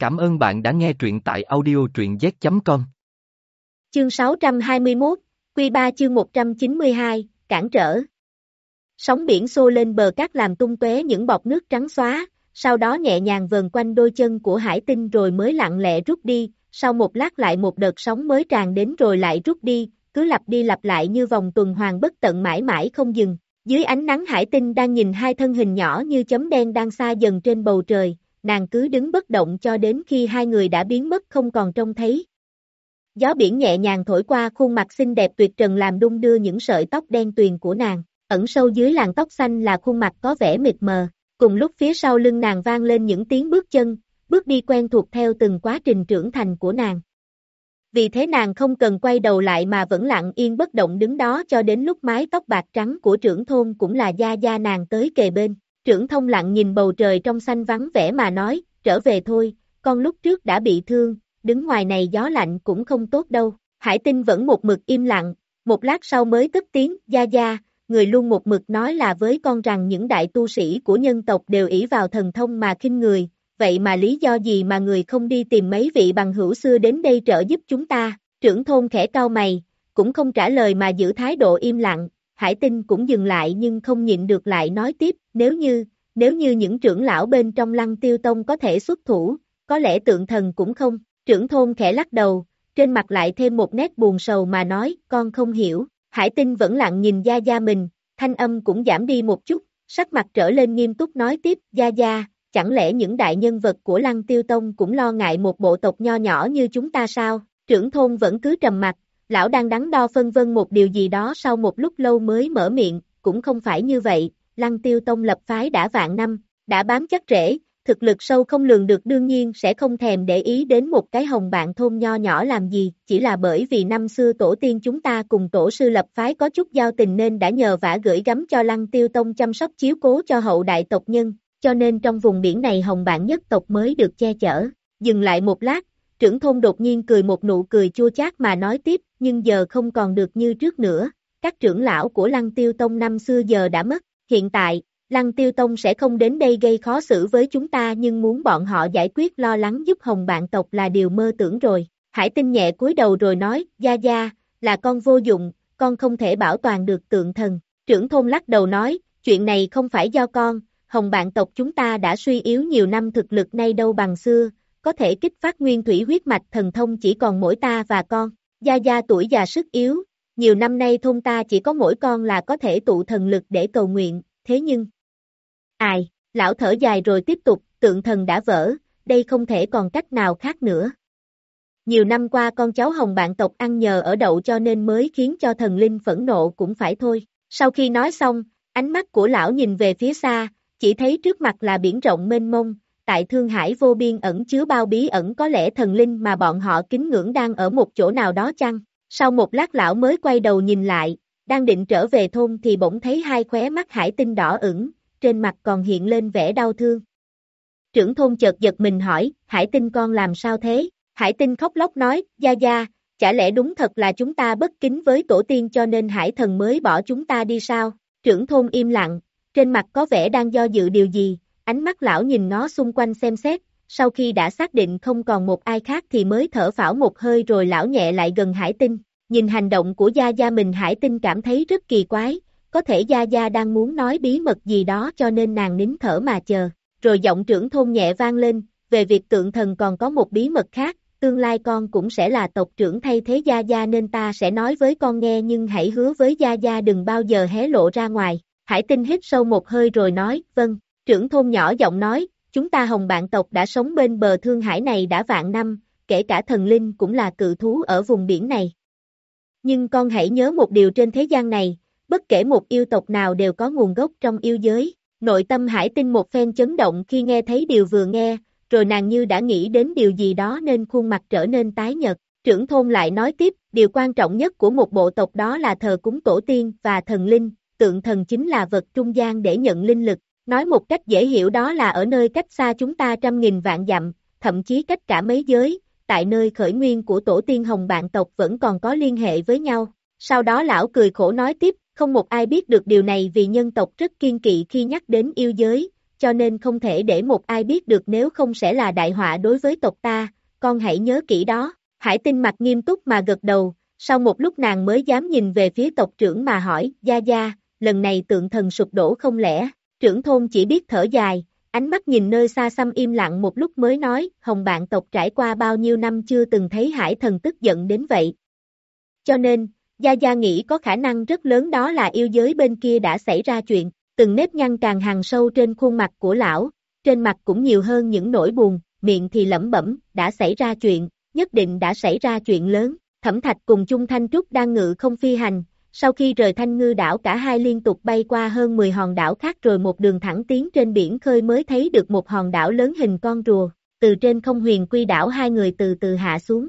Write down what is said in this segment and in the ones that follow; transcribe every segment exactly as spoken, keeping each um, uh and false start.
Cảm ơn bạn đã nghe truyện tại audio truyện z chấm com. Chương sáu trăm hai mươi mốt, Quy ba chương một trăm chín mươi hai, cản trở. Sóng biển xô lên bờ cát làm tung tóe những bọt nước trắng xóa, sau đó nhẹ nhàng vờn quanh đôi chân của Hải Tinh rồi mới lặng lẽ rút đi, sau một lát lại một đợt sóng mới tràn đến rồi lại rút đi, cứ lặp đi lặp lại như vòng tuần hoàn bất tận mãi mãi không dừng. Dưới ánh nắng Hải Tinh đang nhìn hai thân hình nhỏ như chấm đen đang xa dần trên bầu trời, nàng cứ đứng bất động cho đến khi hai người đã biến mất không còn trông thấy. Gió biển nhẹ nhàng thổi qua khuôn mặt xinh đẹp tuyệt trần làm đung đưa những sợi tóc đen tuyền của nàng, ẩn sâu dưới làn tóc xanh là khuôn mặt có vẻ mịt mờ, cùng lúc phía sau lưng nàng vang lên những tiếng bước chân, bước đi quen thuộc theo từng quá trình trưởng thành của nàng. Vì thế nàng không cần quay đầu lại mà vẫn lặng yên bất động đứng đó cho đến lúc mái tóc bạc trắng của trưởng thôn cũng là gia gia nàng tới kề bên. Trưởng thông lặng nhìn bầu trời trong xanh vắng vẻ mà nói, trở về thôi, con lúc trước đã bị thương, đứng ngoài này gió lạnh cũng không tốt đâu. Hải Tinh vẫn một mực im lặng, một lát sau mới cất tiếng, gia gia, người luôn một mực nói là với con rằng những đại tu sĩ của nhân tộc đều ỷ vào thần thông mà khinh người, vậy mà lý do gì mà người không đi tìm mấy vị bằng hữu xưa đến đây trợ giúp chúng ta? Trưởng thôn khẽ cau mày, cũng không trả lời mà giữ thái độ im lặng. Hải Tinh cũng dừng lại nhưng không nhịn được lại nói tiếp, nếu như, nếu như những trưởng lão bên trong Lăng Tiêu Tông có thể xuất thủ, có lẽ tượng thần cũng không. Trưởng thôn khẽ lắc đầu, trên mặt lại thêm một nét buồn sầu mà nói, con không hiểu. Hải Tinh vẫn lặng nhìn gia gia mình, thanh âm cũng giảm đi một chút, sắc mặt trở lên nghiêm túc nói tiếp, gia gia, chẳng lẽ những đại nhân vật của Lăng Tiêu Tông cũng lo ngại một bộ tộc nho nhỏ như chúng ta sao? Trưởng thôn vẫn cứ trầm mặt. Lão đang đắn đo phân vân một điều gì đó sau một lúc lâu mới mở miệng, cũng không phải như vậy, Lăng Tiêu Tông lập phái đã vạn năm, đã bám chắc rễ, thực lực sâu không lường được đương nhiên sẽ không thèm để ý đến một cái hồng bạn thôn nho nhỏ làm gì, chỉ là bởi vì năm xưa tổ tiên chúng ta cùng tổ sư lập phái có chút giao tình nên đã nhờ vả gửi gắm cho Lăng Tiêu Tông chăm sóc chiếu cố cho hậu đại tộc nhân, cho nên trong vùng biển này hồng bạn nhất tộc mới được che chở. Dừng lại một lát, trưởng thôn đột nhiên cười một nụ cười chua chát mà nói tiếp, nhưng giờ không còn được như trước nữa, các trưởng lão của Lăng Tiêu Tông năm xưa giờ đã mất, hiện tại, Lăng Tiêu Tông sẽ không đến đây gây khó xử với chúng ta nhưng muốn bọn họ giải quyết lo lắng giúp hồng bạn tộc là điều mơ tưởng rồi. Hải Tinh nhẹ cúi đầu rồi nói, gia gia, là con vô dụng, con không thể bảo toàn được tượng thần. Trưởng thôn lắc đầu nói, chuyện này không phải do con, hồng bạn tộc chúng ta đã suy yếu nhiều năm thực lực nay đâu bằng xưa, có thể kích phát nguyên thủy huyết mạch thần thông chỉ còn mỗi ta và con. Gia gia tuổi già sức yếu, nhiều năm nay thôn ta chỉ có mỗi con là có thể tụ thần lực để cầu nguyện, thế nhưng... Ai, lão thở dài rồi tiếp tục, tượng thần đã vỡ, đây không thể còn cách nào khác nữa. Nhiều năm qua con cháu hồng bạn tộc ăn nhờ ở đậu cho nên mới khiến cho thần linh phẫn nộ cũng phải thôi. Sau khi nói xong, ánh mắt của lão nhìn về phía xa, chỉ thấy trước mặt là biển rộng mênh mông, tại Thương Hải vô biên ẩn chứa bao bí ẩn có lẽ thần linh mà bọn họ kính ngưỡng đang ở một chỗ nào đó chăng? Sau một lát lão mới quay đầu nhìn lại, đang định trở về thôn thì bỗng thấy hai khóe mắt Hải Tinh đỏ ửng, trên mặt còn hiện lên vẻ đau thương. Trưởng thôn chợt giật mình hỏi, Hải Tinh con làm sao thế? Hải Tinh khóc lóc nói, gia gia, chả lẽ đúng thật là chúng ta bất kính với tổ tiên cho nên Hải thần mới bỏ chúng ta đi sao? Trưởng thôn im lặng, trên mặt có vẻ đang do dự điều gì, ánh mắt lão nhìn nó xung quanh xem xét, sau khi đã xác định không còn một ai khác thì mới thở phào một hơi rồi lão nhẹ lại gần Hải Tinh, nhìn hành động của gia gia mình Hải Tinh cảm thấy rất kỳ quái, có thể gia gia đang muốn nói bí mật gì đó cho nên nàng nín thở mà chờ, rồi giọng trưởng thôn nhẹ vang lên, về việc tượng thần còn có một bí mật khác, tương lai con cũng sẽ là tộc trưởng thay thế gia gia nên ta sẽ nói với con nghe nhưng hãy hứa với gia gia đừng bao giờ hé lộ ra ngoài. Hải Tinh hít sâu một hơi rồi nói, vâng. Trưởng thôn nhỏ giọng nói, chúng ta hồng bạn tộc đã sống bên bờ Thương Hải này đã vạn năm, kể cả thần linh cũng là cự thú ở vùng biển này. Nhưng con hãy nhớ một điều trên thế gian này, bất kể một yêu tộc nào đều có nguồn gốc trong yêu giới. Nội tâm Hải Tinh một phen chấn động khi nghe thấy điều vừa nghe, rồi nàng như đã nghĩ đến điều gì đó nên khuôn mặt trở nên tái nhợt. Trưởng thôn lại nói tiếp, điều quan trọng nhất của một bộ tộc đó là thờ cúng tổ tiên và thần linh, tượng thần chính là vật trung gian để nhận linh lực. Nói một cách dễ hiểu đó là ở nơi cách xa chúng ta trăm nghìn vạn dặm, thậm chí cách cả mấy giới, tại nơi khởi nguyên của tổ tiên hồng bạn tộc vẫn còn có liên hệ với nhau. Sau đó lão cười khổ nói tiếp, không một ai biết được điều này vì nhân tộc rất kiên kỵ khi nhắc đến yêu giới, cho nên không thể để một ai biết được nếu không sẽ là đại họa đối với tộc ta, con hãy nhớ kỹ đó. Hải Tinh mặt nghiêm túc mà gật đầu, sau một lúc nàng mới dám nhìn về phía tộc trưởng mà hỏi, Gia Gia, lần này tượng thần sụp đổ không lẽ? Trưởng thôn chỉ biết thở dài, ánh mắt nhìn nơi xa xăm im lặng một lúc mới nói, Hồng bạn tộc trải qua bao nhiêu năm chưa từng thấy hải thần tức giận đến vậy. Cho nên, Gia Gia nghĩ có khả năng rất lớn đó là yêu giới bên kia đã xảy ra chuyện, từng nếp nhăn càng hằn sâu trên khuôn mặt của lão, trên mặt cũng nhiều hơn những nỗi buồn, miệng thì lẩm bẩm, đã xảy ra chuyện, nhất định đã xảy ra chuyện lớn. Thẩm Thạch cùng Chung Thanh Trúc đang ngự không phi hành, sau khi rời Thanh Ngư đảo cả hai liên tục bay qua hơn mười hòn đảo khác rồi một đường thẳng tiến trên biển khơi mới thấy được một hòn đảo lớn hình con rùa, từ trên không huyền quy đảo hai người từ từ hạ xuống.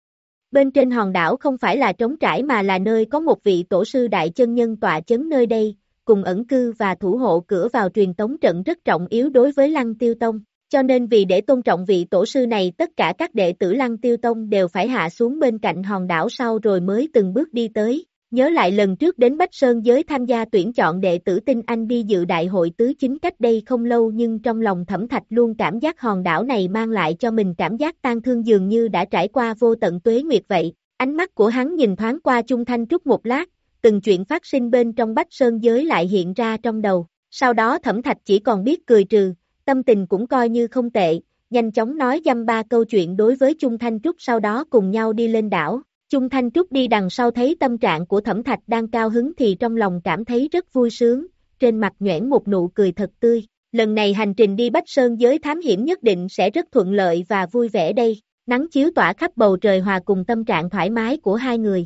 Bên trên hòn đảo không phải là trống trải mà là nơi có một vị tổ sư đại chân nhân tọa chấn nơi đây, cùng ẩn cư và thủ hộ cửa vào truyền tống trận rất trọng yếu đối với Lăng Tiêu Tông. Cho nên vì để tôn trọng vị tổ sư này tất cả các đệ tử Lăng Tiêu Tông đều phải hạ xuống bên cạnh hòn đảo sau rồi mới từng bước đi tới. Nhớ lại lần trước đến Bách Sơn giới tham gia tuyển chọn đệ tử Tinh Anh đi dự đại hội tứ chính cách đây không lâu nhưng trong lòng Thẩm Thạch luôn cảm giác hòn đảo này mang lại cho mình cảm giác tang thương dường như đã trải qua vô tận tuế nguyệt vậy. Ánh mắt của hắn nhìn thoáng qua Chung Thanh Trúc một lát, từng chuyện phát sinh bên trong Bách Sơn giới lại hiện ra trong đầu. Sau đó Thẩm Thạch chỉ còn biết cười trừ, tâm tình cũng coi như không tệ, nhanh chóng nói dăm ba câu chuyện đối với Chung Thanh Trúc sau đó cùng nhau đi lên đảo. Chung Thanh Trúc đi đằng sau thấy tâm trạng của Thẩm Thạch đang cao hứng thì trong lòng cảm thấy rất vui sướng, trên mặt nhoẻn một nụ cười thật tươi. Lần này hành trình đi Bách Sơn giới thám hiểm nhất định sẽ rất thuận lợi và vui vẻ đây. Nắng chiếu tỏa khắp bầu trời hòa cùng tâm trạng thoải mái của hai người.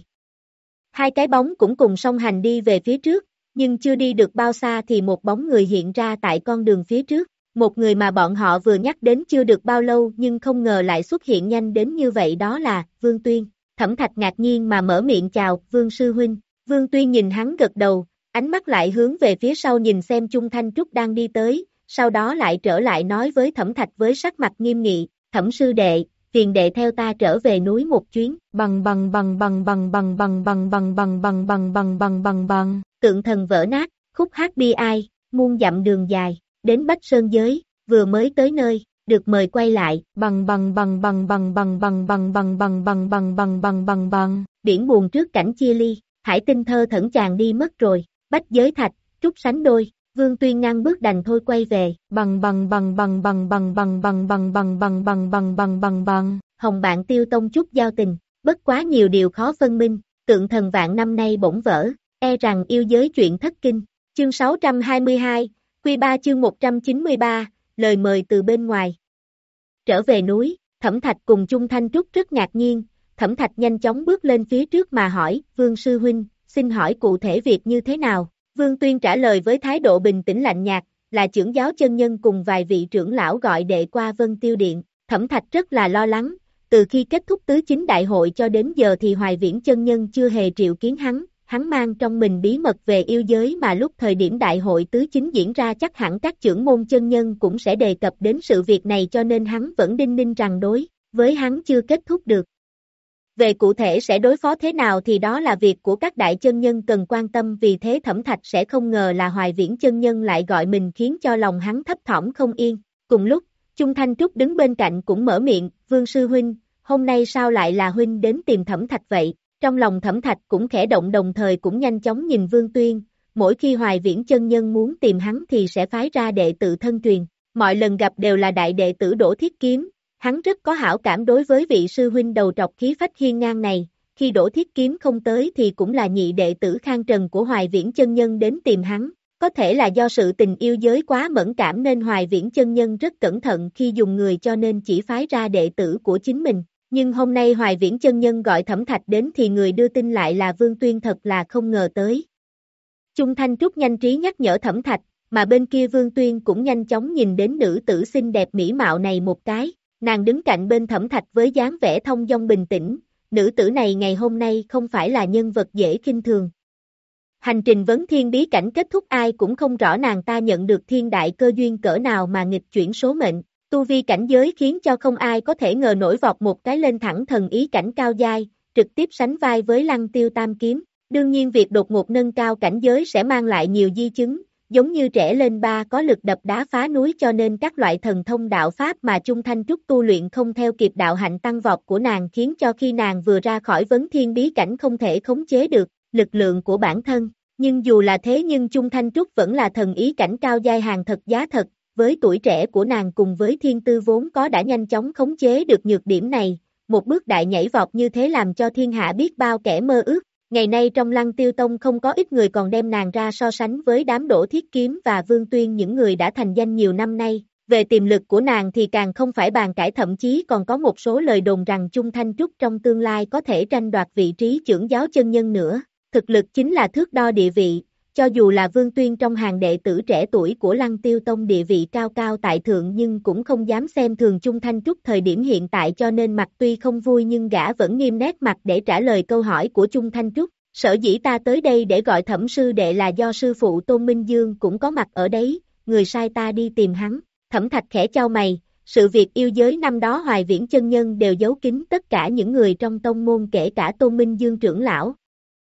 Hai cái bóng cũng cùng song hành đi về phía trước, nhưng chưa đi được bao xa thì một bóng người hiện ra tại con đường phía trước. Một người mà bọn họ vừa nhắc đến chưa được bao lâu nhưng không ngờ lại xuất hiện nhanh đến như vậy đó là Vương Tuyên. Thẩm Thạch ngạc nhiên mà mở miệng chào, Vương sư huynh. Vương Tuyên nhìn hắn gật đầu, ánh mắt lại hướng về phía sau nhìn xem Chung Thanh Trúc đang đi tới, sau đó lại trở lại nói với Thẩm Thạch với sắc mặt nghiêm nghị, Thẩm sư đệ, phiền đệ theo ta trở về núi một chuyến. Bằng bằng bằng bằng bằng bằng bằng bằng bằng bằng bằng bằng bằng bằng bằng bằng. Tượng thần vỡ nát, khúc hát bi ai, muôn dặm đường dài, đến Bách Sơn giới, vừa mới tới nơi. Được mời quay lại, bằng bằng bằng bằng bằng bằng bằng bằng bằng bằng bằng bằng bằng bằng bằng bằng, biển buồn trước cảnh chia ly, Hải Tinh thơ thẩn chàng đi mất rồi, Bách Giới Thạch, Trúc sánh đôi, Vương Tuyên ngăn bước đành thôi quay về, bằng bằng bằng bằng bằng bằng bằng bằng bằng bằng bằng bằng bằng bằng bằng bằng, Hồng bạn Tiêu Tông chút giao tình, bất quá nhiều điều khó phân minh, tượng thần vạn năm nay bỗng vỡ, e rằng yêu giới chuyện thất kinh, chương sáu trăm hai mươi hai, Quy ba chương một trăm chín mươi ba, lời mời từ bên ngoài. Trở về núi, Thẩm Thạch cùng Chung Thanh Trúc rất ngạc nhiên, Thẩm Thạch nhanh chóng bước lên phía trước mà hỏi, Vương sư huynh, xin hỏi cụ thể việc như thế nào? Vương Tuyên trả lời với thái độ bình tĩnh lạnh nhạt, là trưởng giáo chân nhân cùng vài vị trưởng lão gọi đệ qua Vân Tiêu Điện. Thẩm Thạch rất là lo lắng, từ khi kết thúc tứ chính đại hội cho đến giờ thì Hoài Viễn chân nhân chưa hề triệu kiến hắn. Hắn mang trong mình bí mật về yêu giới mà lúc thời điểm đại hội tứ chính diễn ra chắc hẳn các trưởng môn chân nhân cũng sẽ đề cập đến sự việc này cho nên hắn vẫn đinh ninh rằng đối với hắn chưa kết thúc được. Về cụ thể sẽ đối phó thế nào thì đó là việc của các đại chân nhân cần quan tâm vì thế Thẩm Thạch sẽ không ngờ là Hoài Viễn chân nhân lại gọi mình khiến cho lòng hắn thấp thỏm không yên. Cùng lúc, Chung Thanh Trúc đứng bên cạnh cũng mở miệng, Vương sư huynh, hôm nay sao lại là huynh đến tìm Thẩm Thạch vậy? Trong lòng Thẩm Thạch cũng khẽ động đồng thời cũng nhanh chóng nhìn Vương Tuyên, mỗi khi Hoài Viễn chân nhân muốn tìm hắn thì sẽ phái ra đệ tử thân truyền, mọi lần gặp đều là đại đệ tử Đỗ Thiết Kiếm, hắn rất có hảo cảm đối với vị sư huynh đầu trọc khí phách hiên ngang này, khi Đỗ Thiết Kiếm không tới thì cũng là nhị đệ tử Khang Trần của Hoài Viễn chân nhân đến tìm hắn, có thể là do sự tình yêu giới quá mẫn cảm nên Hoài Viễn chân nhân rất cẩn thận khi dùng người cho nên chỉ phái ra đệ tử của chính mình. Nhưng hôm nay Hoài Viễn chân nhân gọi Thẩm Thạch đến thì người đưa tin lại là Vương Tuyên thật là không ngờ tới. Chung Thanh Trúc nhanh trí nhắc nhở Thẩm Thạch, mà bên kia Vương Tuyên cũng nhanh chóng nhìn đến nữ tử xinh đẹp mỹ mạo này một cái, nàng đứng cạnh bên Thẩm Thạch với dáng vẻ thông dong bình tĩnh, nữ tử này ngày hôm nay không phải là nhân vật dễ khinh thường. Hành trình vấn thiên bí cảnh kết thúc ai cũng không rõ nàng ta nhận được thiên đại cơ duyên cỡ nào mà nghịch chuyển số mệnh. Tu vi cảnh giới khiến cho không ai có thể ngờ nổi vọt một cái lên thẳng thần ý cảnh cao giai, trực tiếp sánh vai với Lăng Tiêu Tam Kiếm. Đương nhiên việc đột ngột nâng cao cảnh giới sẽ mang lại nhiều di chứng, giống như trẻ lên ba có lực đập đá phá núi cho nên các loại thần thông đạo pháp mà Chung Thanh Trúc tu luyện không theo kịp đạo hạnh tăng vọt của nàng khiến cho khi nàng vừa ra khỏi vấn thiên bí cảnh không thể khống chế được lực lượng của bản thân. Nhưng dù là thế nhưng Chung Thanh Trúc vẫn là thần ý cảnh cao giai hàng thật giá thật, với tuổi trẻ của nàng cùng với thiên tư vốn có đã nhanh chóng khống chế được nhược điểm này, một bước đại nhảy vọt như thế làm cho thiên hạ biết bao kẻ mơ ước. Ngày nay trong Lăng Tiêu Tông không có ít người còn đem nàng ra so sánh với đám Đỗ Thiết Kiếm và Vương Tuyên, những người đã thành danh nhiều năm nay. Về tiềm lực của nàng thì càng không phải bàn cãi, thậm chí còn có một số lời đồn rằng Chung Thanh Trúc trong tương lai có thể tranh đoạt vị trí chưởng giáo chân nhân nữa. Thực lực chính là thước đo địa vị, cho dù là Vương Tuyên trong hàng đệ tử trẻ tuổi của Lăng Tiêu Tông địa vị cao cao tại thượng nhưng cũng không dám xem thường Chung Thanh Trúc thời điểm hiện tại, cho nên mặt tuy không vui nhưng gã vẫn nghiêm nét mặt để trả lời câu hỏi của Chung Thanh Trúc. Sở dĩ ta tới đây để gọi Thẩm sư đệ là do sư phụ Tôn Minh Dương cũng có mặt ở đấy, người sai ta đi tìm hắn. Thẩm Thạch khẽ chau mày, sự việc yêu giới năm đó Hoài Viễn chân nhân đều giấu kín tất cả những người trong tông môn kể cả Tôn Minh Dương trưởng lão.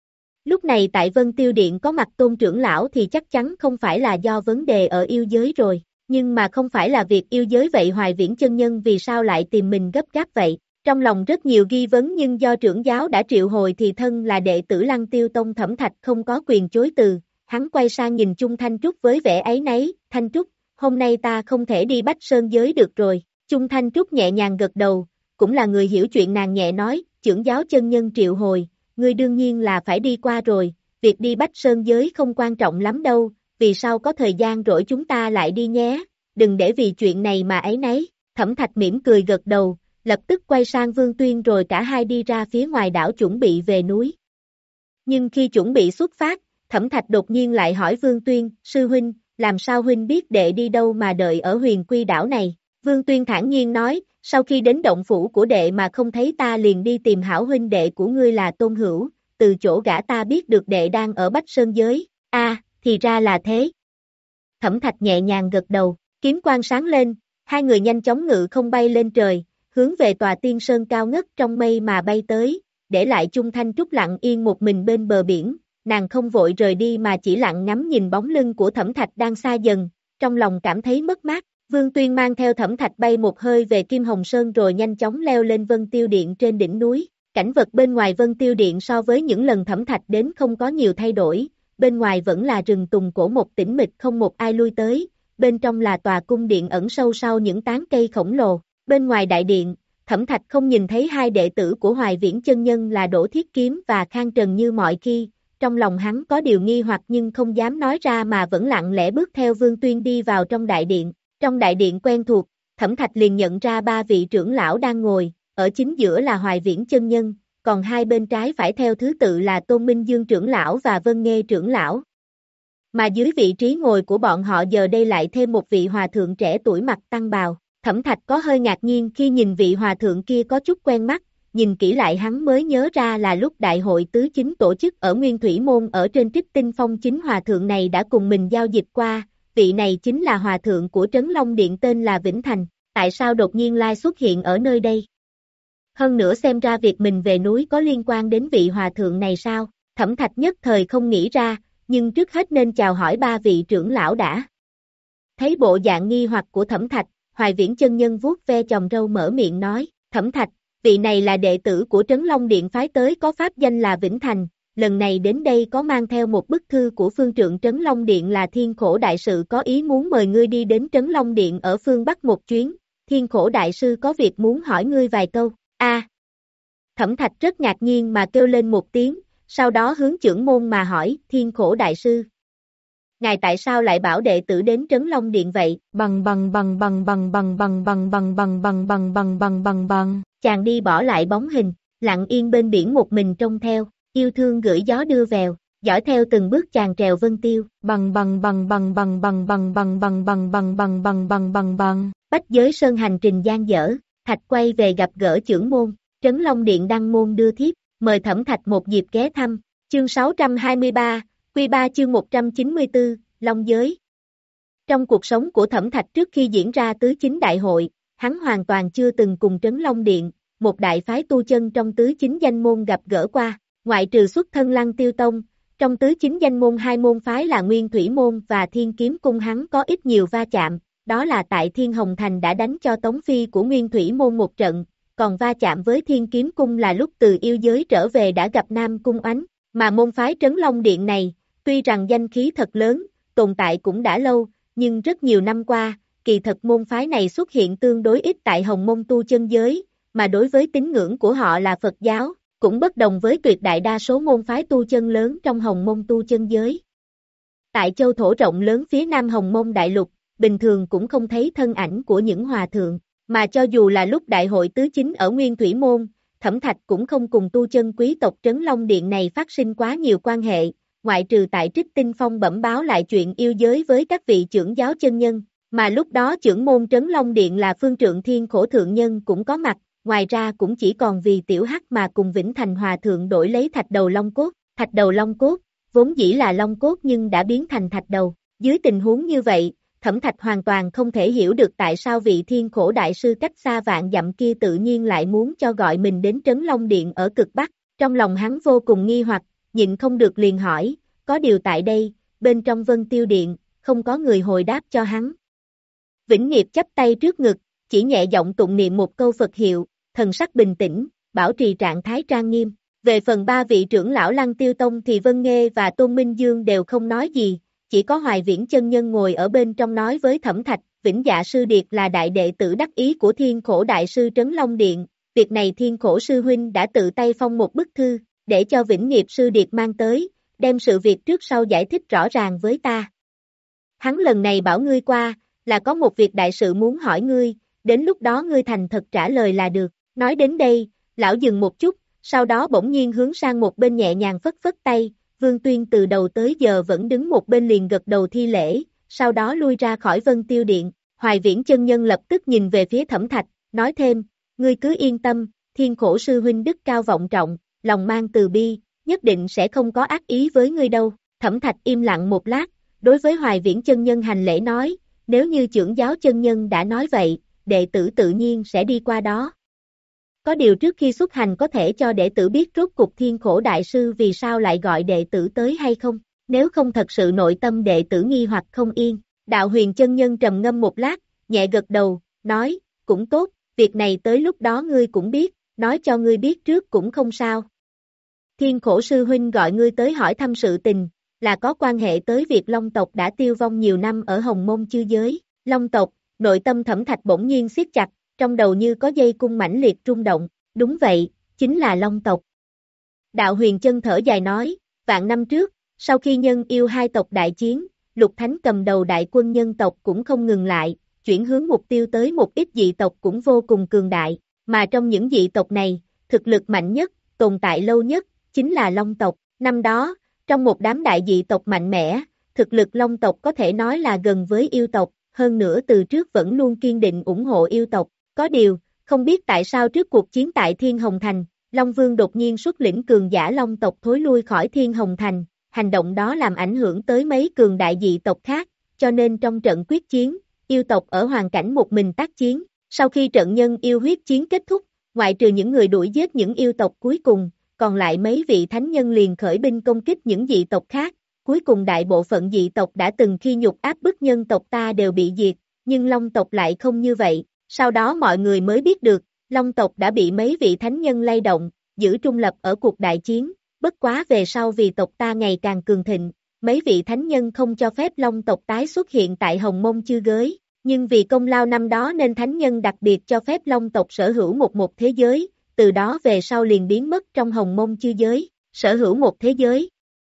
Lúc này tại Vân Tiêu Điện có mặt Tôn trưởng lão thì chắc chắn không phải là do vấn đề ở yêu giới rồi, nhưng mà không phải là việc yêu giới vậy Hoài Viễn chân nhân vì sao lại tìm mình gấp gáp vậy? Trong lòng rất nhiều nghi vấn nhưng do trưởng giáo đã triệu hồi thì thân là đệ tử Lăng Tiêu Tông Thẩm Thạch không có quyền chối từ, hắn quay sang nhìn Chung Thanh Trúc với vẻ áy náy, Thanh Trúc, hôm nay ta không thể đi Bách Sơn giới được rồi. Chung Thanh Trúc nhẹ nhàng gật đầu, cũng là người hiểu chuyện, nàng nhẹ nói, trưởng giáo chân nhân triệu hồi, ngươi đương nhiên là phải đi qua rồi, việc đi Bách Sơn giới không quan trọng lắm đâu, vì sao có thời gian rỗi chúng ta lại đi nhé, đừng để vì chuyện này mà áy náy. Thẩm Thạch mỉm cười gật đầu, lập tức quay sang Vương Tuyên rồi cả hai đi ra phía ngoài đảo chuẩn bị về núi. Nhưng khi chuẩn bị xuất phát, Thẩm Thạch đột nhiên lại hỏi Vương Tuyên, sư huynh, làm sao huynh biết đệ đi đâu mà đợi ở Huyền Quy đảo này? Vương Tuyên thản nhiên nói, sau khi đến động phủ của đệ mà không thấy ta liền đi tìm hảo huynh đệ của ngươi là Tôn Hữu, từ chỗ gã ta biết được đệ đang ở Bách Sơn giới. A, à, thì ra là thế. Thẩm Thạch nhẹ nhàng gật đầu, kiếm quang sáng lên, hai người nhanh chóng ngự không bay lên trời, hướng về tòa tiên sơn cao ngất trong mây mà bay tới, để lại Chung Thanh Trúc lặng yên một mình bên bờ biển, nàng không vội rời đi mà chỉ lặng ngắm nhìn bóng lưng của Thẩm Thạch đang xa dần, trong lòng cảm thấy mất mát. Vương Tuyên mang theo Thẩm Thạch bay một hơi về Kim Hồng Sơn rồi nhanh chóng leo lên Vân Tiêu Điện trên đỉnh núi. Cảnh vật bên ngoài Vân Tiêu Điện so với những lần Thẩm Thạch đến không có nhiều thay đổi, bên ngoài vẫn là rừng tùng cổ một tĩnh mịch không một ai lui tới, bên trong là tòa cung điện ẩn sâu sau những tán cây khổng lồ. Bên ngoài đại điện, Thẩm Thạch không nhìn thấy hai đệ tử của Hoài Viễn chân nhân là Đỗ Thiết Kiếm và Khang Trần như mọi khi, trong lòng hắn có điều nghi hoặc nhưng không dám nói ra mà vẫn lặng lẽ bước theo Vương Tuyên đi vào trong đại điện. Trong đại điện quen thuộc, Thẩm Thạch liền nhận ra ba vị trưởng lão đang ngồi, ở chính giữa là Hoài Viễn chân nhân, còn hai bên trái phải theo thứ tự là Tôn Minh Dương trưởng lão và Vân Nghê trưởng lão. Mà dưới vị trí ngồi của bọn họ giờ đây lại thêm một vị hòa thượng trẻ tuổi mặc tăng bào. Thẩm Thạch có hơi ngạc nhiên khi nhìn vị hòa thượng kia có chút quen mắt, nhìn kỹ lại hắn mới nhớ ra là lúc đại hội tứ chính tổ chức ở Nguyên Thủy Môn ở trên Trích Tinh Phong chính hòa thượng này đã cùng mình giao dịch qua, vị này chính là hòa thượng của Trấn Long Điện tên là Vĩnh Thành, tại sao đột nhiên lai xuất hiện ở nơi đây? Hơn nữa xem ra việc mình về núi có liên quan đến vị hòa thượng này sao? Thẩm Thạch nhất thời không nghĩ ra, nhưng trước hết nên chào hỏi ba vị trưởng lão đã. Thấy bộ dạng nghi hoặc của Thẩm Thạch, Hoài Viễn chân nhân vuốt ve chòm râu mở miệng nói, Thẩm Thạch, vị này là đệ tử của Trấn Long Điện phái tới có pháp danh là Vĩnh Thành, lần này đến đây có mang theo một bức thư của phương trượng Trấn Long Điện là Thiên Khổ Đại Sư có ý muốn mời ngươi đi đến Trấn Long Điện ở phương Bắc một chuyến, Thiên Khổ Đại Sư có việc muốn hỏi ngươi vài câu. A. À, Thẩm Thạch rất ngạc nhiên mà kêu lên một tiếng, sau đó hướng trưởng môn mà hỏi, Thiên Khổ Đại Sư, ngài tại sao lại bảo đệ tử đến Trấn Long Điện vậy? Bằng bằng bằng bằng bằng bằng bằng bằng bằng bằng bằng bằng bằng bằng bằng bằng. Chàng đi bỏ lại bóng hình, lặng yên bên biển một mình trông theo, yêu thương gửi gió đưa vèo, dõi theo từng bước chàng trèo vân tiêu. Bằng bằng bằng bằng bằng bằng bằng bằng bằng bằng bằng bằng bằng bằng bằng bằng. Bách Giới Sơn hành trình gian dở, Thạch quay về gặp gỡ trưởng môn, Trấn Long Điện đăng môn đưa thiếp, mời Thẩm Thạch một dịp ghé thăm. Chương sáu trăm hai mươi ba, Quy ba chương một trăm chín mươi tư, Long Giới. Trong cuộc sống của Thẩm Thạch trước khi diễn ra tứ chính đại hội, hắn hoàn toàn chưa từng cùng Trấn Long Điện, một đại phái tu chân trong tứ chính danh môn gặp gỡ qua, ngoại trừ xuất thân Lăng Tiêu Tông, Trong tứ chính danh môn hai môn phái là Nguyên Thủy Môn và Thiên Kiếm Cung hắn có ít nhiều va chạm, đó là tại Thiên Hồng Thành đã đánh cho Tống Phi của Nguyên Thủy Môn một trận, còn va chạm với Thiên Kiếm Cung là lúc từ yêu giới trở về đã gặp Nam Cung Oánh, mà môn phái Trấn Long Điện này, tuy rằng danh khí thật lớn, tồn tại cũng đã lâu, nhưng rất nhiều năm qua, kỳ thật môn phái này xuất hiện tương đối ít tại Hồng Môn tu chân giới, mà đối với tín ngưỡng của họ là Phật giáo, cũng bất đồng với tuyệt đại đa số môn phái tu chân lớn trong Hồng Môn tu chân giới. Tại châu thổ rộng lớn phía nam Hồng Môn đại lục, bình thường cũng không thấy thân ảnh của những hòa thượng, mà cho dù là lúc đại hội tứ chính ở Nguyên Thủy Môn, Thẩm Thạch cũng không cùng tu chân quý tộc Trấn Long Điện này phát sinh quá nhiều quan hệ, ngoại trừ tại Trích Tinh Phong bẩm báo lại chuyện yêu giới với các vị trưởng giáo chân nhân, mà lúc đó trưởng môn Trấn Long Điện là Phương Trượng Thiên Khổ Thượng Nhân cũng có mặt, ngoài ra cũng chỉ còn vì Tiểu Hắc mà cùng Vĩnh Thành Hòa Thượng đổi lấy thạch đầu long cốt, thạch đầu long cốt, vốn dĩ là long cốt nhưng đã biến thành thạch đầu, dưới tình huống như vậy, Thẩm Thạch hoàn toàn không thể hiểu được tại sao vị Thiên Khổ Đại Sư cách xa vạn dặm kia tự nhiên lại muốn cho gọi mình đến Trấn Long Điện ở cực Bắc, trong lòng hắn vô cùng nghi hoặc, nhịn không được liền hỏi, có điều tại đây, bên trong Vân Tiêu Điện, không có người hồi đáp cho hắn. Vĩnh Nghiệp chắp tay trước ngực, chỉ nhẹ giọng tụng niệm một câu Phật hiệu, thần sắc bình tĩnh, bảo trì trạng thái trang nghiêm. Về phần ba vị trưởng lão Lăng Tiêu Tông thì Vân Nghê và Tôn Minh Dương đều không nói gì, chỉ có Hoài Viễn chân nhân ngồi ở bên trong nói với Thẩm Thạch, Vĩnh Dạ Sư Điệt là đại đệ tử đắc ý của Thiên Khổ Đại Sư Trấn Long Điện, việc này Thiên Khổ Sư Huynh đã tự tay phong một bức thư, để cho Vĩnh Nghiệp Sư Điệt mang tới, đem sự việc trước sau giải thích rõ ràng với ta. Hắn lần này bảo ngươi qua, là có một việc đại sự muốn hỏi ngươi, đến lúc đó ngươi thành thật trả lời là được. Nói đến đây, lão dừng một chút, sau đó bỗng nhiên hướng sang một bên nhẹ nhàng phất phất tay, Vương Tuyên từ đầu tới giờ vẫn đứng một bên liền gật đầu thi lễ, sau đó lui ra khỏi Vân Tiêu Điện. Hoài Viễn chân nhân lập tức nhìn về phía Thẩm Thạch, nói thêm, ngươi cứ yên tâm, Thiên Khổ Sư Huynh đức cao vọng trọng, lòng mang từ bi, nhất định sẽ không có ác ý với ngươi đâu. Thẩm Thạch im lặng một lát, đối với Hoài Viễn chân nhân hành lễ nói, nếu như trưởng giáo chân nhân đã nói vậy, đệ tử tự nhiên sẽ đi qua đó. Có điều trước khi xuất hành có thể cho đệ tử biết rốt cục Thiên Khổ Đại Sư vì sao lại gọi đệ tử tới hay không, nếu không thật sự nội tâm đệ tử nghi hoặc không yên. Đạo Huyền chân nhân trầm ngâm một lát, nhẹ gật đầu, nói, cũng tốt, việc này tới lúc đó ngươi cũng biết, nói cho ngươi biết trước cũng không sao. Thiên Khổ Sư Huynh gọi ngươi tới hỏi thăm sự tình, là có quan hệ tới việc Long tộc đã tiêu vong nhiều năm ở Hồng Môn chư giới. Long tộc, nội tâm Thẩm Thạch bỗng nhiên siết chặt, trong đầu như có dây cung mãnh liệt rung động, đúng vậy, chính là Long tộc. Đạo Huyền chân thở dài nói, vạn năm trước, sau khi nhân yêu hai tộc đại chiến, Lục Thánh cầm đầu đại quân nhân tộc cũng không ngừng lại, chuyển hướng mục tiêu tới một ít dị tộc cũng vô cùng cường đại, mà trong những dị tộc này, thực lực mạnh nhất, tồn tại lâu nhất, chính là Long tộc. Năm đó, trong một đám đại dị tộc mạnh mẽ, thực lực Long tộc có thể nói là gần với yêu tộc, hơn nữa từ trước vẫn luôn kiên định ủng hộ yêu tộc. Có điều, không biết tại sao trước cuộc chiến tại Thiên Hồng Thành, Long Vương đột nhiên xuất lĩnh cường giả Long tộc thối lui khỏi Thiên Hồng Thành, hành động đó làm ảnh hưởng tới mấy cường đại dị tộc khác, cho nên trong trận quyết chiến, yêu tộc ở hoàn cảnh một mình tác chiến. Sau khi trận nhân yêu huyết chiến kết thúc, ngoại trừ những người đuổi giết những yêu tộc cuối cùng, còn lại mấy vị thánh nhân liền khởi binh công kích những dị tộc khác. Cuối cùng đại bộ phận dị tộc đã từng khi nhục áp bức nhân tộc ta đều bị diệt, nhưng Long tộc lại không như vậy. Sau đó mọi người mới biết được, Long tộc đã bị mấy vị thánh nhân lay động, giữ trung lập ở cuộc đại chiến, bất quá về sau vì tộc ta ngày càng cường thịnh, mấy vị thánh nhân không cho phép Long tộc tái xuất hiện tại Hồng Môn chư giới, nhưng vì công lao năm đó nên thánh nhân đặc biệt cho phép Long tộc sở hữu một một thế giới, từ đó về sau liền biến mất trong Hồng Môn chư giới, sở hữu một thế giới.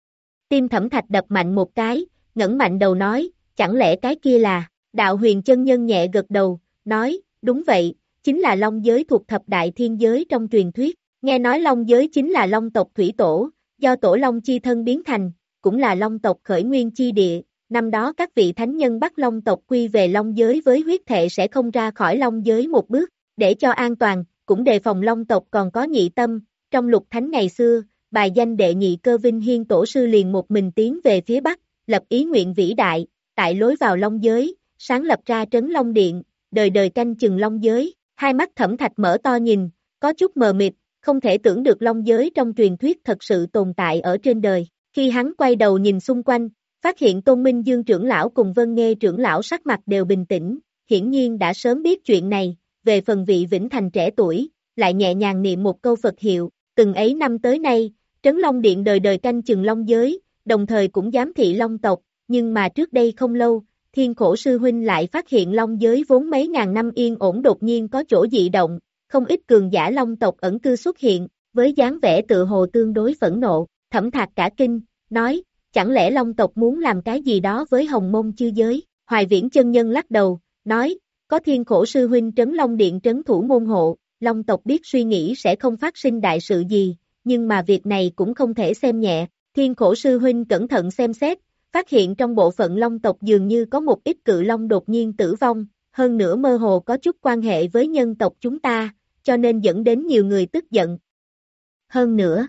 Tim Thẩm Thạch đập mạnh một cái, ngẩng mạnh đầu nói, chẳng lẽ cái kia là, Đạo Huyền chân nhân nhẹ gật đầu, nói, đúng vậy, chính là Long giới thuộc thập đại thiên giới trong truyền thuyết, nghe nói Long giới chính là Long tộc thủy tổ, do tổ Long chi thân biến thành, cũng là Long tộc khởi nguyên chi địa, năm đó các vị thánh nhân bắt Long tộc quy về Long giới với huyết thệ sẽ không ra khỏi Long giới một bước, để cho an toàn, cũng đề phòng Long tộc còn có nhị tâm, trong lục thánh ngày xưa, bài danh đệ nhị cơ Vinh Hiên tổ sư liền một mình tiến về phía Bắc, lập ý nguyện vĩ đại, tại lối vào Long giới, sáng lập ra Trấn Long Điện, đời đời canh chừng Long giới. Hai mắt Thẩm Thạch mở to nhìn, có chút mờ mịt, không thể tưởng được Long giới trong truyền thuyết thật sự tồn tại ở trên đời. Khi hắn quay đầu nhìn xung quanh, phát hiện Tôn Minh Dương trưởng lão cùng Vân Nghê trưởng lão sắc mặt đều bình tĩnh, hiển nhiên đã sớm biết chuyện này, về phần vị Vĩnh Thành trẻ tuổi, lại nhẹ nhàng niệm một câu Phật hiệu, từng ấy năm tới nay, Trấn Long Điện đời đời canh chừng Long giới, đồng thời cũng giám thị Long tộc, nhưng mà trước đây không lâu, Thiên Khổ sư huynh lại phát hiện Long giới vốn mấy ngàn năm yên ổn đột nhiên có chỗ dị động, không ít cường giả Long tộc ẩn cư xuất hiện, với dáng vẻ tự hồ tương đối phẫn nộ, Thẩm Thạc cả kinh, nói, chẳng lẽ Long tộc muốn làm cái gì đó với Hồng Mông chư giới, Hoài Viễn chân nhân lắc đầu, nói, có Thiên Khổ sư huynh Trấn Long Điện trấn thủ môn hộ, Long tộc biết suy nghĩ sẽ không phát sinh đại sự gì, nhưng mà việc này cũng không thể xem nhẹ, Thiên Khổ sư huynh cẩn thận xem xét, phát hiện trong bộ phận Long tộc dường như có một ít cự long đột nhiên tử vong, hơn nữa mơ hồ có chút quan hệ với nhân tộc chúng ta, cho nên dẫn đến nhiều người tức giận. Hơn nữa,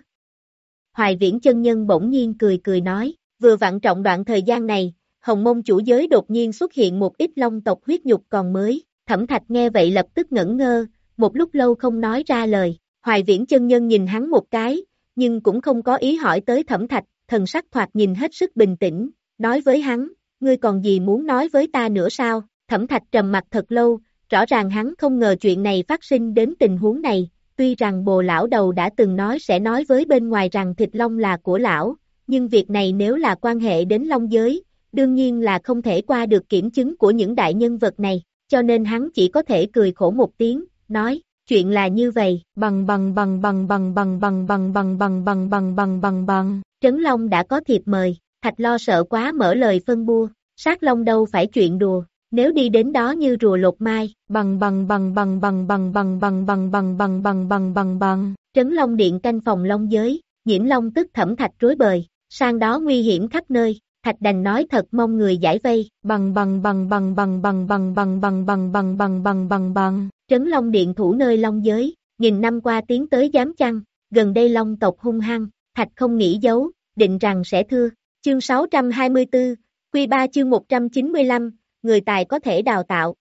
Hoài Viễn chân nhân bỗng nhiên cười cười nói, vừa vặn trọng đoạn thời gian này, Hồng Mông chủ giới đột nhiên xuất hiện một ít Long tộc huyết nhục còn mới, Thẩm Thạch nghe vậy lập tức ngẩn ngơ, một lúc lâu không nói ra lời, Hoài Viễn chân nhân nhìn hắn một cái, nhưng cũng không có ý hỏi tới Thẩm Thạch, thần sắc thoạt nhìn hết sức bình tĩnh, nói với hắn, ngươi còn gì muốn nói với ta nữa sao, Thẩm Thạch trầm mặt thật lâu, rõ ràng hắn không ngờ chuyện này phát sinh đến tình huống này, tuy rằng Bồ lão đầu đã từng nói sẽ nói với bên ngoài rằng thịt long là của lão, nhưng việc này nếu là quan hệ đến long giới, đương nhiên là không thể qua được kiểm chứng của những đại nhân vật này, cho nên hắn chỉ có thể cười khổ một tiếng, nói, chuyện là như vậy, bằng bằng bằng bằng bằng bằng bằng bằng bằng bằng bằng bằng bằng bằng bằng, Trấn Long đã có thiệp mời, Thạch Lo sợ quá mở lời phân bua, sát long đâu phải chuyện đùa. Nếu đi đến đó như rùa lột mai, bằng bằng bằng bằng bằng bằng bằng bằng bằng bằng bằng bằng bằng bằng bằng, Trấn Long Điện canh phòng long giới, Nhiễm Long tức Thẩm Thạch rối bời, sang đó nguy hiểm khắp nơi, Thạch đành nói thật mong người giải vây, bằng bằng bằng bằng bằng bằng bằng bằng bằng bằng bằng bằng bằng bằng bằng, Trấn Long Điện thủ nơi long giới, nghìn năm qua tiến tới dám chăng, gần đây Long tộc hung hăng, Thạch không nghĩ giấu, định rằng sẽ thưa, chương sáu trăm hai mươi tư, Quy ba chương một trăm chín mươi lăm, người tài có thể đào tạo.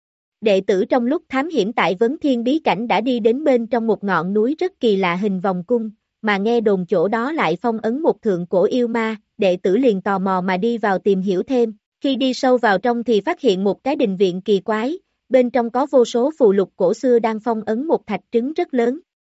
Đệ tử trong lúc thám hiểm tại Vấn Thiên bí cảnh đã đi đến bên trong một ngọn núi rất kỳ lạ hình vòng cung, mà nghe đồn chỗ đó lại phong ấn một thượng cổ yêu ma, đệ tử liền tò mò mà đi vào tìm hiểu thêm, khi đi sâu vào trong thì phát hiện một cái đình viện kỳ quái, bên trong có vô số phù lục cổ xưa đang phong ấn một thạch trứng rất lớn.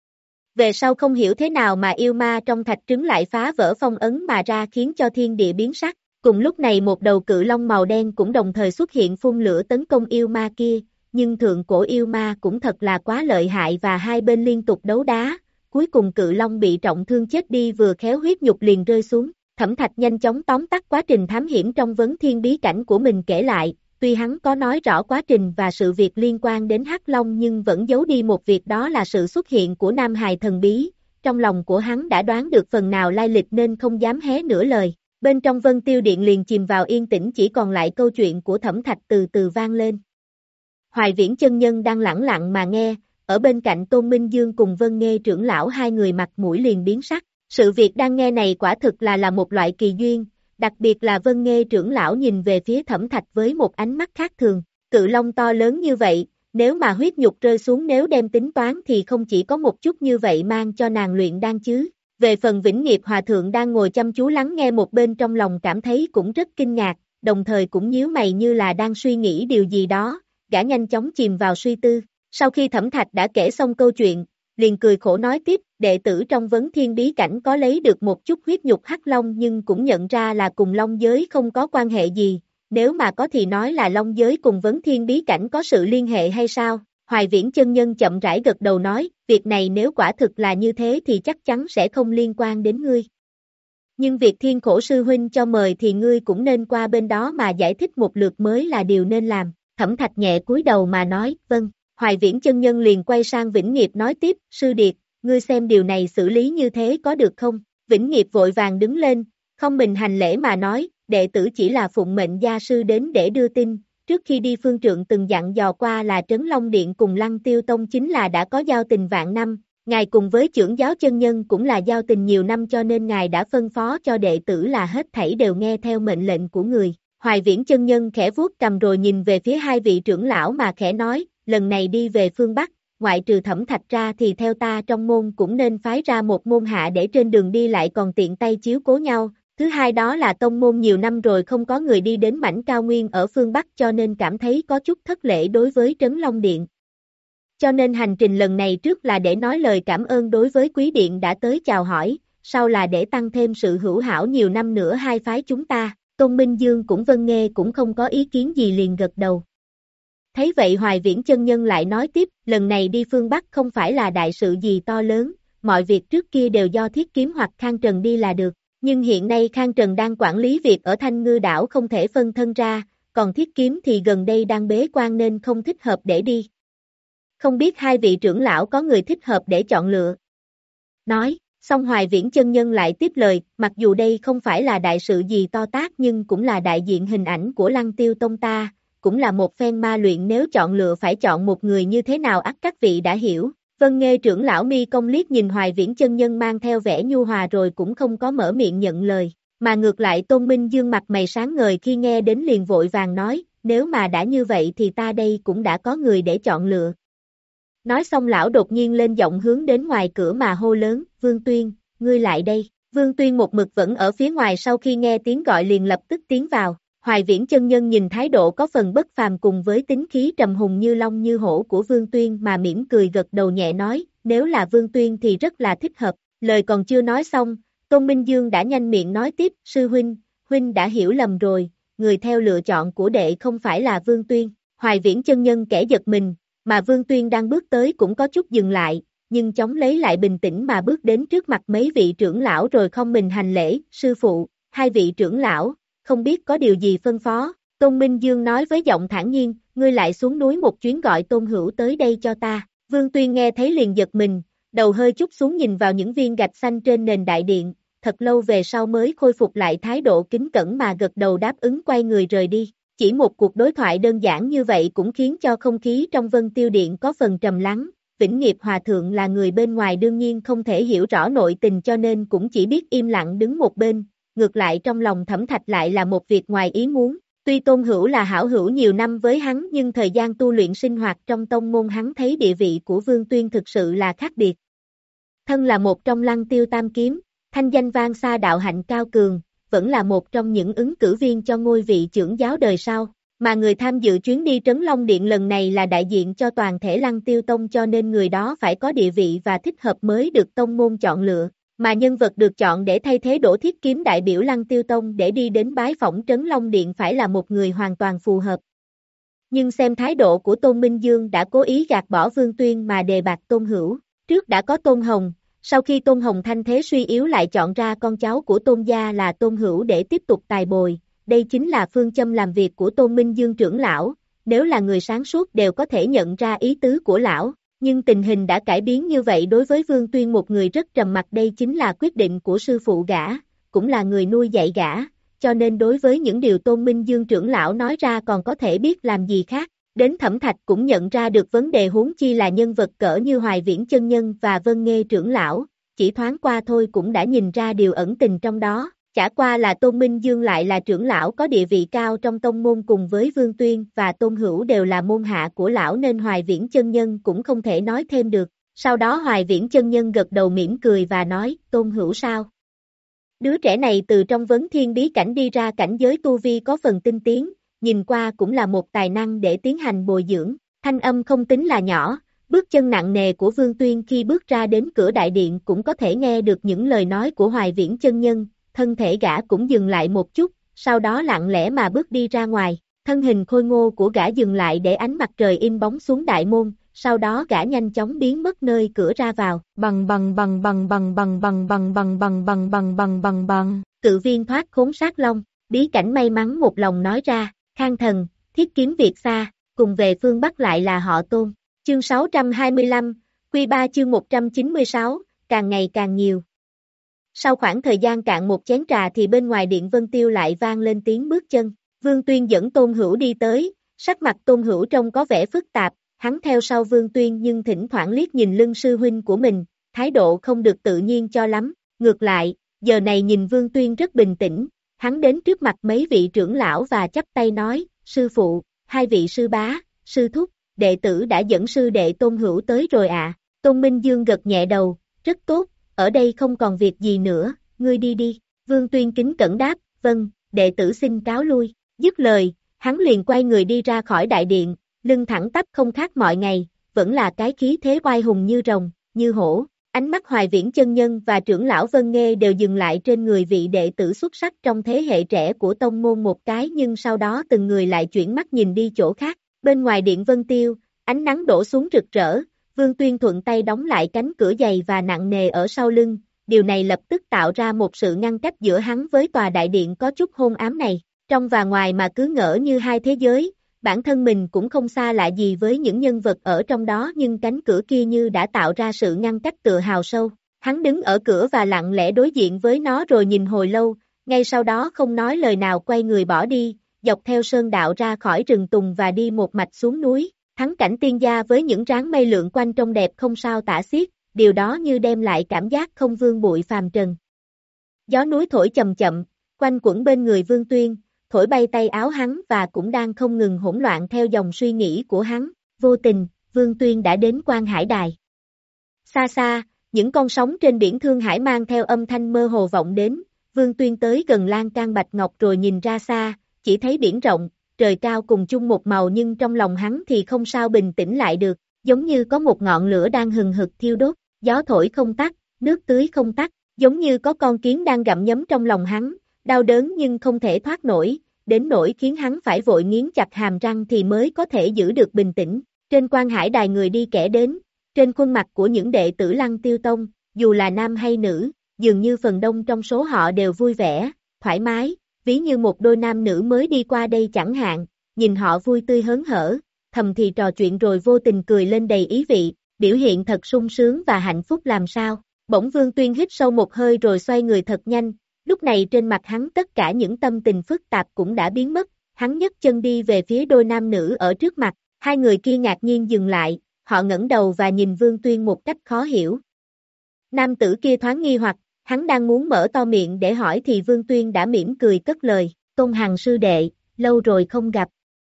Về sau không hiểu thế nào mà yêu ma trong thạch trứng lại phá vỡ phong ấn mà ra khiến cho thiên địa biến sắc. Cùng lúc này một đầu cự long màu đen cũng đồng thời xuất hiện phun lửa tấn công yêu ma kia, nhưng thượng cổ yêu ma cũng thật là quá lợi hại và hai bên liên tục đấu đá, cuối cùng cự long bị trọng thương chết đi vừa khéo huyết nhục liền rơi xuống. Thẩm Thạch nhanh chóng tóm tắt quá trình thám hiểm trong Vấn Thiên bí cảnh của mình kể lại, tuy hắn có nói rõ quá trình và sự việc liên quan đến Hắc Long nhưng vẫn giấu đi một việc, đó là sự xuất hiện của Nam Hài thần bí, trong lòng của hắn đã đoán được phần nào lai lịch nên không dám hé nửa lời. Bên trong Vân Tiêu Điện liền chìm vào yên tĩnh, chỉ còn lại câu chuyện của Thẩm Thạch từ từ vang lên. Hoài Viễn chân nhân đang lẳng lặng mà nghe, ở bên cạnh Tôn Minh Dương cùng Vân Nghê trưởng lão hai người mặt mũi liền biến sắc. Sự việc đang nghe này quả thực là là một loại kỳ duyên, đặc biệt là Vân Nghê trưởng lão nhìn về phía Thẩm Thạch với một ánh mắt khác thường. Cự long to lớn như vậy, nếu mà huyết nhục rơi xuống nếu đem tính toán thì không chỉ có một chút như vậy mang cho nàng luyện đan chứ. Về phần Vĩnh Nghiệp Hòa Thượng đang ngồi chăm chú lắng nghe một bên trong lòng cảm thấy cũng rất kinh ngạc, đồng thời cũng nhíu mày như là đang suy nghĩ điều gì đó, gã nhanh chóng chìm vào suy tư. Sau khi Thẩm Thạch đã kể xong câu chuyện, liền cười khổ nói tiếp, đệ tử trong Vấn Thiên bí cảnh có lấy được một chút huyết nhục hắc long nhưng cũng nhận ra là cùng long giới không có quan hệ gì, nếu mà có thì nói là long giới cùng Vấn Thiên bí cảnh có sự liên hệ hay sao? Hoài Viễn chân nhân chậm rãi gật đầu nói, việc này nếu quả thực là như thế thì chắc chắn sẽ không liên quan đến ngươi. Nhưng việc Thiên Khổ sư huynh cho mời thì ngươi cũng nên qua bên đó mà giải thích một lượt mới là điều nên làm. Thẩm Thạch nhẹ cúi đầu mà nói, vâng. Hoài Viễn chân nhân liền quay sang Vĩnh Nghiệp nói tiếp, sư điệt, ngươi xem điều này xử lý như thế có được không? Vĩnh Nghiệp vội vàng đứng lên, không mình hành lễ mà nói, đệ tử chỉ là phụng mệnh gia sư đến để đưa tin. Trước khi đi phương trượng từng dặn dò qua là Trấn Long Điện cùng Lăng Tiêu Tông chính là đã có giao tình vạn năm, ngài cùng với trưởng giáo chân nhân cũng là giao tình nhiều năm cho nên ngài đã phân phó cho đệ tử là hết thảy đều nghe theo mệnh lệnh của người. Hoài Viễn chân nhân khẽ vuốt cầm rồi nhìn về phía hai vị trưởng lão mà khẽ nói, lần này đi về phương Bắc, ngoại trừ Thẩm Thạch ra thì theo ta trong môn cũng nên phái ra một môn hạ để trên đường đi lại còn tiện tay chiếu cố nhau. Thứ hai đó là tông môn nhiều năm rồi không có người đi đến mảnh cao nguyên ở phương Bắc cho nên cảm thấy có chút thất lễ đối với Trấn Long Điện. Cho nên hành trình lần này trước là để nói lời cảm ơn đối với quý điện đã tới chào hỏi, sau là để tăng thêm sự hữu hảo nhiều năm nữa hai phái chúng ta. Tôn Minh Dương cũng vâng nghe cũng không có ý kiến gì liền gật đầu. Thấy vậy Hoài Viễn chân nhân lại nói tiếp, lần này đi phương Bắc không phải là đại sự gì to lớn, mọi việc trước kia đều do Thiết Kiếm hoặc Khang Trần đi là được, nhưng hiện nay Khang Trần đang quản lý việc ở Thanh Ngư đảo không thể phân thân ra, còn Thiết Kiếm thì gần đây đang bế quan nên không thích hợp để đi. Không biết hai vị trưởng lão có người thích hợp để chọn lựa. Nói, xong Hoài Viễn chân nhân lại tiếp lời, mặc dù đây không phải là đại sự gì to tát nhưng cũng là đại diện hình ảnh của Lăng Tiêu Tông ta, cũng là một phen ma luyện nếu chọn lựa phải chọn một người như thế nào ắt các vị đã hiểu. Vân nghe trưởng lão mi công liếc nhìn Hoài Viễn chân nhân mang theo vẻ nhu hòa rồi cũng không có mở miệng nhận lời, mà ngược lại Tôn Minh Dương mặt mày sáng ngời khi nghe đến liền vội vàng nói, nếu mà đã như vậy thì ta đây cũng đã có người để chọn lựa. Nói xong lão đột nhiên lên giọng hướng đến ngoài cửa mà hô lớn, Vương Tuyên, ngươi lại đây. Vương Tuyên một mực vẫn ở phía ngoài sau khi nghe tiếng gọi liền lập tức tiến vào. Hoài Viễn chân nhân nhìn thái độ có phần bất phàm cùng với tính khí trầm hùng như long như hổ của Vương Tuyên mà mỉm cười gật đầu nhẹ nói, nếu là Vương Tuyên thì rất là thích hợp. Lời còn chưa nói xong, Tôn Minh Dương đã nhanh miệng nói tiếp, sư huynh, huynh đã hiểu lầm rồi, người theo lựa chọn của đệ không phải là Vương Tuyên. Hoài Viễn chân nhân kẻ giật mình, mà Vương Tuyên đang bước tới cũng có chút dừng lại, nhưng chóng lấy lại bình tĩnh mà bước đến trước mặt mấy vị trưởng lão rồi không mình hành lễ, sư phụ, hai vị trưởng lão, không biết có điều gì phân phó. Tôn Minh Dương nói với giọng thản nhiên, ngươi lại xuống núi một chuyến gọi Tôn Hữu tới đây cho ta. Vương Tuyên nghe thấy liền giật mình, đầu hơi chút xuống nhìn vào những viên gạch xanh trên nền đại điện, thật lâu về sau mới khôi phục lại thái độ kính cẩn mà gật đầu đáp ứng quay người rời đi. Chỉ một cuộc đối thoại đơn giản như vậy cũng khiến cho không khí trong Vân Tiêu Điện có phần trầm lắng. Vĩnh Nghiệp Hòa Thượng là người bên ngoài đương nhiên không thể hiểu rõ nội tình cho nên cũng chỉ biết im lặng đứng một bên, ngược lại trong lòng Thẩm Thạch lại là một việc ngoài ý muốn. Tuy Tôn Hữu là hảo hữu nhiều năm với hắn nhưng thời gian tu luyện sinh hoạt trong tông môn hắn thấy địa vị của Vương Tuyên thực sự là khác biệt. Thân là một trong Lăng Tiêu Tam Kiếm, thanh danh vang xa đạo hạnh cao cường, vẫn là một trong những ứng cử viên cho ngôi vị trưởng giáo đời sau, mà người tham dự chuyến đi Trấn Long Điện lần này là đại diện cho toàn thể Lăng Tiêu Tông cho nên người đó phải có địa vị và thích hợp mới được tông môn chọn lựa, mà nhân vật được chọn để thay thế Đỗ Thiết Kiếm đại biểu Lăng Tiêu Tông để đi đến bái phỏng Trấn Long Điện phải là một người hoàn toàn phù hợp. Nhưng xem thái độ của Tôn Minh Dương đã cố ý gạt bỏ Vương Tuyên mà đề bạt Tôn Hữu, trước đã có Tôn Hồng. Sau khi Tôn Hồng thanh thế suy yếu lại chọn ra con cháu của Tôn gia là Tôn Hữu để tiếp tục tài bồi, đây chính là phương châm làm việc của Tôn Minh Dương trưởng lão, nếu là người sáng suốt đều có thể nhận ra ý tứ của lão, nhưng tình hình đã cải biến như vậy đối với Vương Tuyên một người rất trầm mặc đây chính là quyết định của sư phụ gã, cũng là người nuôi dạy gã, cho nên đối với những điều Tôn Minh Dương trưởng lão nói ra còn có thể biết làm gì khác. Đến Thẩm Thạch cũng nhận ra được vấn đề huống chi là nhân vật cỡ như Hoài Viễn chân nhân và Vân Nghê trưởng lão, chỉ thoáng qua thôi cũng đã nhìn ra điều ẩn tình trong đó, chả qua là Tôn Minh Dương lại là trưởng lão có địa vị cao trong tông môn cùng với Vương Tuyên và Tôn Hữu đều là môn hạ của lão nên Hoài Viễn chân nhân cũng không thể nói thêm được, sau đó Hoài Viễn chân nhân gật đầu mỉm cười và nói, Tôn Hữu sao? Đứa trẻ này từ trong vấn thiên bí cảnh đi ra cảnh giới tu vi có phần tinh tiến, nhìn qua cũng là một tài năng để tiến hành bồi dưỡng, thanh âm không tính là nhỏ, bước chân nặng nề của Vương Tuyên khi bước ra đến cửa đại điện cũng có thể nghe được những lời nói của Hoài Viễn chân nhân, thân thể gã cũng dừng lại một chút, sau đó lặng lẽ mà bước đi ra ngoài, thân hình khôi ngô của gã dừng lại để ánh mặt trời in bóng xuống đại môn, sau đó gã nhanh chóng biến mất nơi cửa ra vào, bằng bằng bằng bằng bằng bằng bằng bằng bằng bằng bằng bằng bằng bằng bằng, cự viên thoát khốn sát long, bí cảnh may mắn một lòng nói ra. Khang Thần, Thiết Kiếm Việt xa, cùng về phương Bắc lại là họ Tôn. Chương sáu trăm hai mươi lăm, Quy ba chương một trăm chín mươi sáu, càng ngày càng nhiều. Sau khoảng thời gian cạn một chén trà thì bên ngoài điện Vân Tiêu lại vang lên tiếng bước chân. Vương Tuyên dẫn Tôn Hữu đi tới, sắc mặt Tôn Hữu trông có vẻ phức tạp, hắn theo sau Vương Tuyên nhưng thỉnh thoảng liếc nhìn lưng sư huynh của mình, thái độ không được tự nhiên cho lắm. Ngược lại, giờ này nhìn Vương Tuyên rất bình tĩnh. Hắn đến trước mặt mấy vị trưởng lão và chắp tay nói, sư phụ, hai vị sư bá, sư thúc, đệ tử đã dẫn sư đệ Tôn Hữu tới rồi ạ. À. Tôn Minh Dương gật nhẹ đầu, rất tốt, ở đây không còn việc gì nữa, ngươi đi đi. Vương Tuyên kính cẩn đáp, vâng, đệ tử xin cáo lui. Dứt lời, hắn liền quay người đi ra khỏi đại điện, lưng thẳng tắp không khác mọi ngày, vẫn là cái khí thế oai hùng như rồng, như hổ. Ánh mắt Hoài Viễn chân nhân và trưởng lão Vân Nghê đều dừng lại trên người vị đệ tử xuất sắc trong thế hệ trẻ của tông môn một cái, nhưng sau đó từng người lại chuyển mắt nhìn đi chỗ khác. Bên ngoài điện Vân Tiêu, ánh nắng đổ xuống rực rỡ, Vương Tuyên thuận tay đóng lại cánh cửa dày và nặng nề ở sau lưng, điều này lập tức tạo ra một sự ngăn cách giữa hắn với tòa đại điện có chút hôn ám này. Trong và ngoài mà cứ ngỡ như hai thế giới, bản thân mình cũng không xa lạ gì với những nhân vật ở trong đó, nhưng cánh cửa kia như đã tạo ra sự ngăn cách tựa hào sâu. Hắn đứng ở cửa và lặng lẽ đối diện với nó rồi nhìn hồi lâu, ngay sau đó không nói lời nào quay người bỏ đi, dọc theo sơn đạo ra khỏi rừng tùng và đi một mạch xuống núi. Thắng cảnh tiên gia với những ráng mây lượn quanh trông đẹp không sao tả xiết, điều đó như đem lại cảm giác không vương bụi phàm trần. Gió núi thổi chậm chậm, quanh quẩn bên người Vương Tuyên, thổi bay tay áo hắn và cũng đang không ngừng hỗn loạn theo dòng suy nghĩ của hắn. Vô tình, Vương Tuyên đã đến Quan Hải Đài. Xa xa, những con sóng trên biển Thương Hải mang theo âm thanh mơ hồ vọng đến, Vương Tuyên tới gần lan can bạch ngọc rồi nhìn ra xa, chỉ thấy biển rộng, trời cao cùng chung một màu, nhưng trong lòng hắn thì không sao bình tĩnh lại được, giống như có một ngọn lửa đang hừng hực thiêu đốt, gió thổi không tắt, nước tưới không tắt, giống như có con kiến đang gặm nhấm trong lòng hắn, đau đớn nhưng không thể thoát nổi, đến nỗi khiến hắn phải vội nghiến chặt hàm răng thì mới có thể giữ được bình tĩnh. Trên Quan Hải Đài người đi kẻ đến, trên khuôn mặt của những đệ tử Lăng Tiêu Tông, dù là nam hay nữ, dường như phần đông trong số họ đều vui vẻ, thoải mái, ví như một đôi nam nữ mới đi qua đây chẳng hạn, nhìn họ vui tươi hớn hở, thầm thì trò chuyện rồi vô tình cười lên đầy ý vị, biểu hiện thật sung sướng và hạnh phúc làm sao. Bỗng Vương Tuyên hít sâu một hơi rồi xoay người thật nhanh, lúc này trên mặt hắn tất cả những tâm tình phức tạp cũng đã biến mất, hắn nhấc chân đi về phía đôi nam nữ ở trước mặt, hai người kia ngạc nhiên dừng lại, họ ngẩng đầu và nhìn Vương Tuyên một cách khó hiểu. Nam tử kia thoáng nghi hoặc, hắn đang muốn mở to miệng để hỏi thì Vương Tuyên đã mỉm cười cất lời, Tôn Hằng sư đệ, lâu rồi không gặp.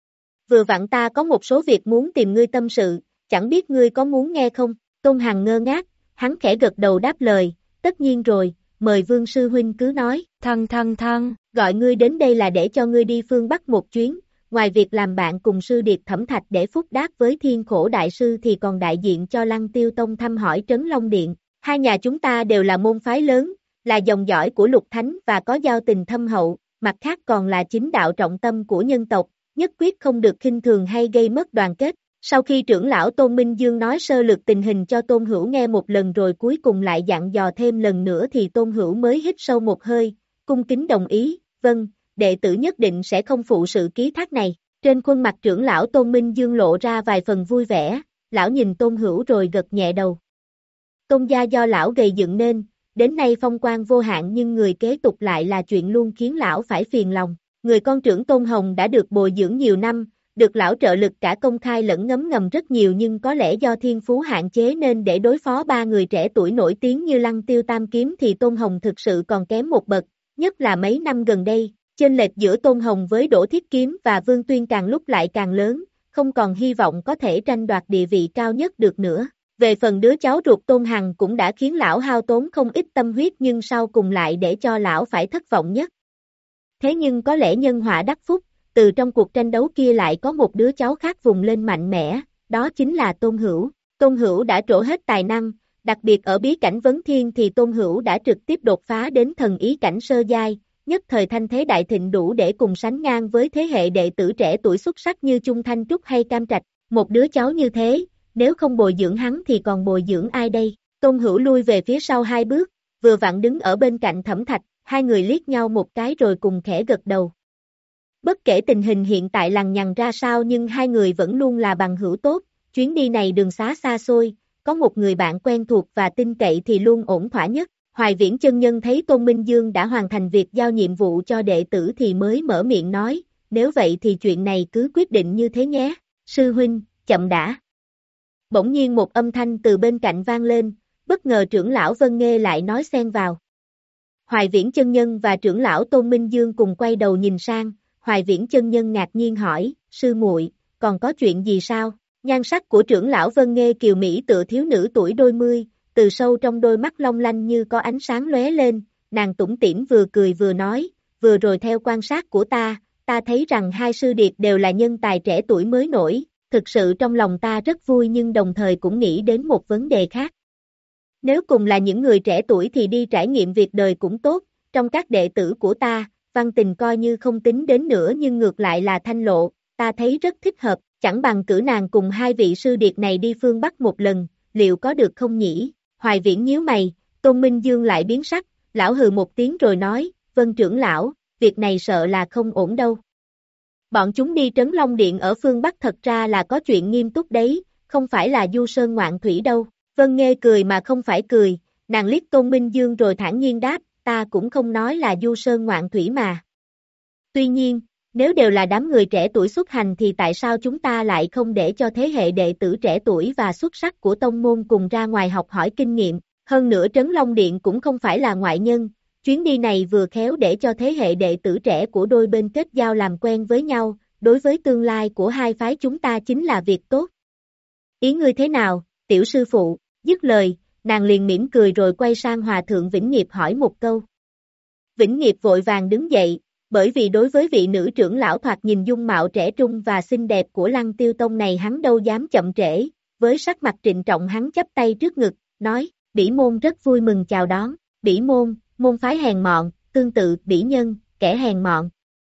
Vừa vặn ta có một số việc muốn tìm ngươi tâm sự, chẳng biết ngươi có muốn nghe không? Tôn Hằng ngơ ngác, hắn khẽ gật đầu đáp lời, tất nhiên rồi, mời Vương sư huynh cứ nói. Thăng thăng thăng, gọi ngươi đến đây là để cho ngươi đi phương Bắc một chuyến, ngoài việc làm bạn cùng sư điệt Thẩm Thạch để phúc đáp với Thiên Khổ đại sư thì còn đại diện cho Lăng Tiêu Tông thăm hỏi Trấn Long Điện. Hai nhà chúng ta đều là môn phái lớn, là dòng dõi của Lục Thánh và có giao tình thâm hậu, mặt khác còn là chính đạo trọng tâm của nhân tộc, nhất quyết không được khinh thường hay gây mất đoàn kết. Sau khi trưởng lão Tôn Minh Dương nói sơ lược tình hình cho Tôn Hữu nghe một lần rồi cuối cùng lại dặn dò thêm lần nữa thì Tôn Hữu mới hít sâu một hơi, cung kính đồng ý, vâng, đệ tử nhất định sẽ không phụ sự ký thác này. Trên khuôn mặt trưởng lão Tôn Minh Dương lộ ra vài phần vui vẻ, lão nhìn Tôn Hữu rồi gật nhẹ đầu. Tôn gia do lão gầy dựng nên, đến nay phong quang vô hạn nhưng người kế tục lại là chuyện luôn khiến lão phải phiền lòng. Người con trưởng Tôn Hồng đã được bồi dưỡng nhiều năm, được lão trợ lực cả công khai lẫn ngấm ngầm rất nhiều, nhưng có lẽ do thiên phú hạn chế nên để đối phó ba người trẻ tuổi nổi tiếng như Lăng Tiêu Tam Kiếm thì Tôn Hồng thực sự còn kém một bậc, nhất là mấy năm gần đây, chênh lệch giữa Tôn Hồng với Đỗ Thiết Kiếm và Vương Tuyên càng lúc lại càng lớn, không còn hy vọng có thể tranh đoạt địa vị cao nhất được nữa. Về phần đứa cháu ruột Tôn Hằng cũng đã khiến lão hao tốn không ít tâm huyết nhưng sau cùng lại để cho lão phải thất vọng nhất. Thế nhưng có lẽ nhân họa đắc phúc, từ trong cuộc tranh đấu kia lại có một đứa cháu khác vùng lên mạnh mẽ, đó chính là Tôn Hữu. Tôn Hữu đã trổ hết tài năng, đặc biệt ở bí cảnh vấn thiên thì Tôn Hữu đã trực tiếp đột phá đến thần ý cảnh sơ giai, nhất thời thanh thế đại thịnh đủ để cùng sánh ngang với thế hệ đệ tử trẻ tuổi xuất sắc như Chung Thanh Trúc hay Cam Trạch. Một đứa cháu như thế, nếu không bồi dưỡng hắn thì còn bồi dưỡng ai đây? Tôn Hữu lui về phía sau hai bước, vừa vặn đứng ở bên cạnh Thẩm Thạch, hai người liếc nhau một cái rồi cùng khẽ gật đầu. Bất kể tình hình hiện tại lằng nhằng ra sao nhưng hai người vẫn luôn là bằng hữu tốt, chuyến đi này đường xá xa xôi, có một người bạn quen thuộc và tin cậy thì luôn ổn thỏa nhất. Hoài Viễn chân nhân thấy Tôn Minh Dương đã hoàn thành việc giao nhiệm vụ cho đệ tử thì mới mở miệng nói, nếu vậy thì chuyện này cứ quyết định như thế nhé, sư huynh, chậm đã. Bỗng nhiên một âm thanh từ bên cạnh vang lên, bất ngờ trưởng lão Vân Nghê lại nói xen vào. Hoài Viễn chân nhân và trưởng lão Tôn Minh Dương cùng quay đầu nhìn sang, Hoài Viễn chân nhân ngạc nhiên hỏi, sư muội, còn có chuyện gì sao? Nhan sắc của trưởng lão Vân Nghê kiều Mỹ tựa thiếu nữ tuổi đôi mươi, từ sâu trong đôi mắt long lanh như có ánh sáng lóe lên, nàng tủm tỉm vừa cười vừa nói, vừa rồi theo quan sát của ta, ta thấy rằng hai sư điệt đều là nhân tài trẻ tuổi mới nổi, thực sự trong lòng ta rất vui nhưng đồng thời cũng nghĩ đến một vấn đề khác. Nếu cùng là những người trẻ tuổi thì đi trải nghiệm việc đời cũng tốt, trong các đệ tử của ta, Văn Tình coi như không tính đến nữa nhưng ngược lại là Thanh Lộ, ta thấy rất thích hợp, chẳng bằng cử nàng cùng hai vị sư điệt này đi phương Bắc một lần, liệu có được không nhỉ? Hoài Viễn nhíu mày, Tôn Minh Dương lại biến sắc, lão hừ một tiếng rồi nói, Vân trưởng lão, việc này sợ là không ổn đâu. Bọn chúng đi Trấn Long Điện ở phương Bắc thật ra là có chuyện nghiêm túc đấy, không phải là du sơn ngoạn thủy đâu. Vân Nghê cười mà không phải cười, nàng liếc Tôn Minh Dương rồi thản nhiên đáp, ta cũng không nói là du sơn ngoạn thủy mà. Tuy nhiên, nếu đều là đám người trẻ tuổi xuất hành thì tại sao chúng ta lại không để cho thế hệ đệ tử trẻ tuổi và xuất sắc của tông môn cùng ra ngoài học hỏi kinh nghiệm, hơn nữa Trấn Long Điện cũng không phải là ngoại nhân, chuyến đi này vừa khéo để cho thế hệ đệ tử trẻ của đôi bên kết giao làm quen với nhau, đối với tương lai của hai phái chúng ta chính là việc tốt. Ý ngươi thế nào, tiểu sư phụ? Dứt lời, nàng liền mỉm cười rồi quay sang Hòa Thượng Vĩnh Nghiệp hỏi một câu. Vĩnh Nghiệp vội vàng đứng dậy, bởi vì đối với vị nữ trưởng lão thoạt nhìn dung mạo trẻ trung và xinh đẹp của Lăng Tiêu Tông này hắn đâu dám chậm trễ, với sắc mặt trịnh trọng hắn chắp tay trước ngực, nói, Bỉ môn rất vui mừng chào đón, Bỉ môn, môn phái hèn mọn, tương tự, Bỉ nhân, kẻ hèn mọn.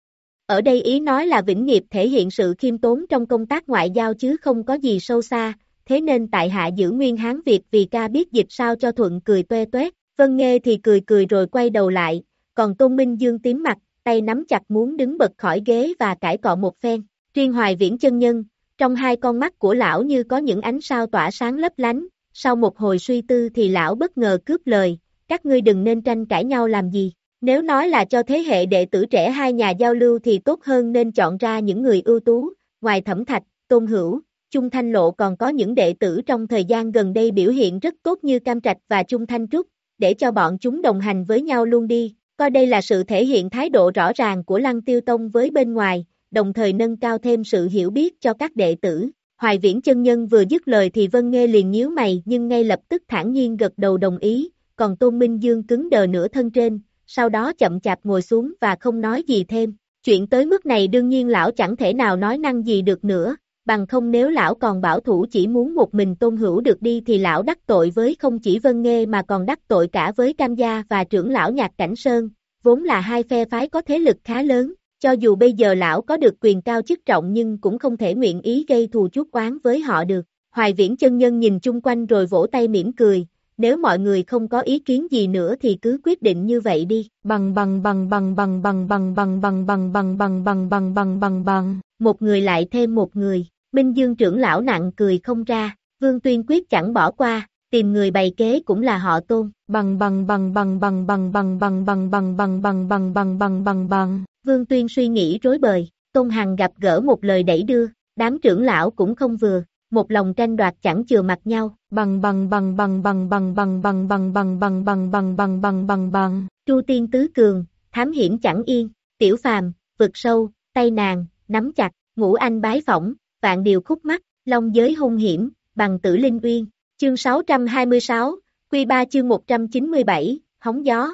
Ở đây ý nói là Vĩnh Nghiệp thể hiện sự khiêm tốn trong công tác ngoại giao chứ không có gì sâu xa, thế nên tại hạ giữ nguyên Hán Việt vì ca biết dịch sao cho thuận cười toe toét, Vân Nghê thì cười cười rồi quay đầu lại, còn Tôn Minh Dương tím mặt, tay nắm chặt muốn đứng bật khỏi ghế và cãi cọ một phen, riêng Hoài Viễn chân nhân, trong hai con mắt của lão như có những ánh sao tỏa sáng lấp lánh, sau một hồi suy tư thì lão bất ngờ cướp lời, các ngươi đừng nên tranh cãi nhau làm gì, nếu nói là cho thế hệ đệ tử trẻ hai nhà giao lưu thì tốt hơn nên chọn ra những người ưu tú, ngoài Thẩm Thạch, Tôn Hữu, Chung Thanh Lộ còn có những đệ tử trong thời gian gần đây biểu hiện rất tốt như Cam Trạch và Chung Thanh Trúc, để cho bọn chúng đồng hành với nhau luôn đi, coi đây là sự thể hiện thái độ rõ ràng của Lăng Tiêu Tông với bên ngoài, đồng thời nâng cao thêm sự hiểu biết cho các đệ tử. Hoài Viễn chân nhân vừa dứt lời thì Vân Nghê liền nhíu mày nhưng ngay lập tức thản nhiên gật đầu đồng ý, còn Tôn Minh Dương cứng đờ nửa thân trên, sau đó chậm chạp ngồi xuống và không nói gì thêm. Chuyện tới mức này đương nhiên lão chẳng thể nào nói năng gì được nữa, bằng không nếu lão còn bảo thủ chỉ muốn một mình Tôn Hữu được đi thì lão đắc tội với không chỉ Vân Nghê mà còn đắc tội cả với Cam Gia và trưởng lão Nhạc Cảnh Sơn, vốn là hai phe phái có thế lực khá lớn, cho dù bây giờ lão có được quyền cao chức trọng nhưng cũng không thể nguyện ý gây thù chuốc oán với họ được. Hoài Viễn chân nhân nhìn chung quanh rồi vỗ tay mỉm cười, nếu mọi người không có ý kiến gì nữa thì cứ quyết định như vậy đi. Bằng bằng bằng bằng bằng bằng bằng bằng bằng bằng bằng bằng bằng bằng bằng bằng bằng. Một người lại thêm một người. Minh Dương trưởng lão nặng cười không ra. Vương Tuyên quyết chẳng bỏ qua. Tìm người bày kế cũng là họ Tôn. Bằng bằng bằng bằng bằng bằng bằng bằng bằng bằng bằng bằng bằng bằng bằng bằng bằng. Vương Tuyên suy nghĩ rối bời. Tôn Hằng gặp gỡ một lời đẩy đưa. Đám trưởng lão cũng không vừa. Một lòng tranh đoạt chẳng chừa mặt nhau, bằng bằng bằng bằng bằng bằng bằng bằng bằng bằng bằng bằng bằng bằng bằng bằng bằng, Chu Tiên tứ cường, thám hiểm chẳng yên, Tiểu Phàm, vực sâu, tay nàng, nắm chặt, Ngũ Anh bái phỏng, vạn điều khúc mắc, Long giới hung hiểm, bằng tử linh uyên, chương sáu trăm hai mươi sáu, Quy ba chương một trăm chín mươi bảy, hóng gió.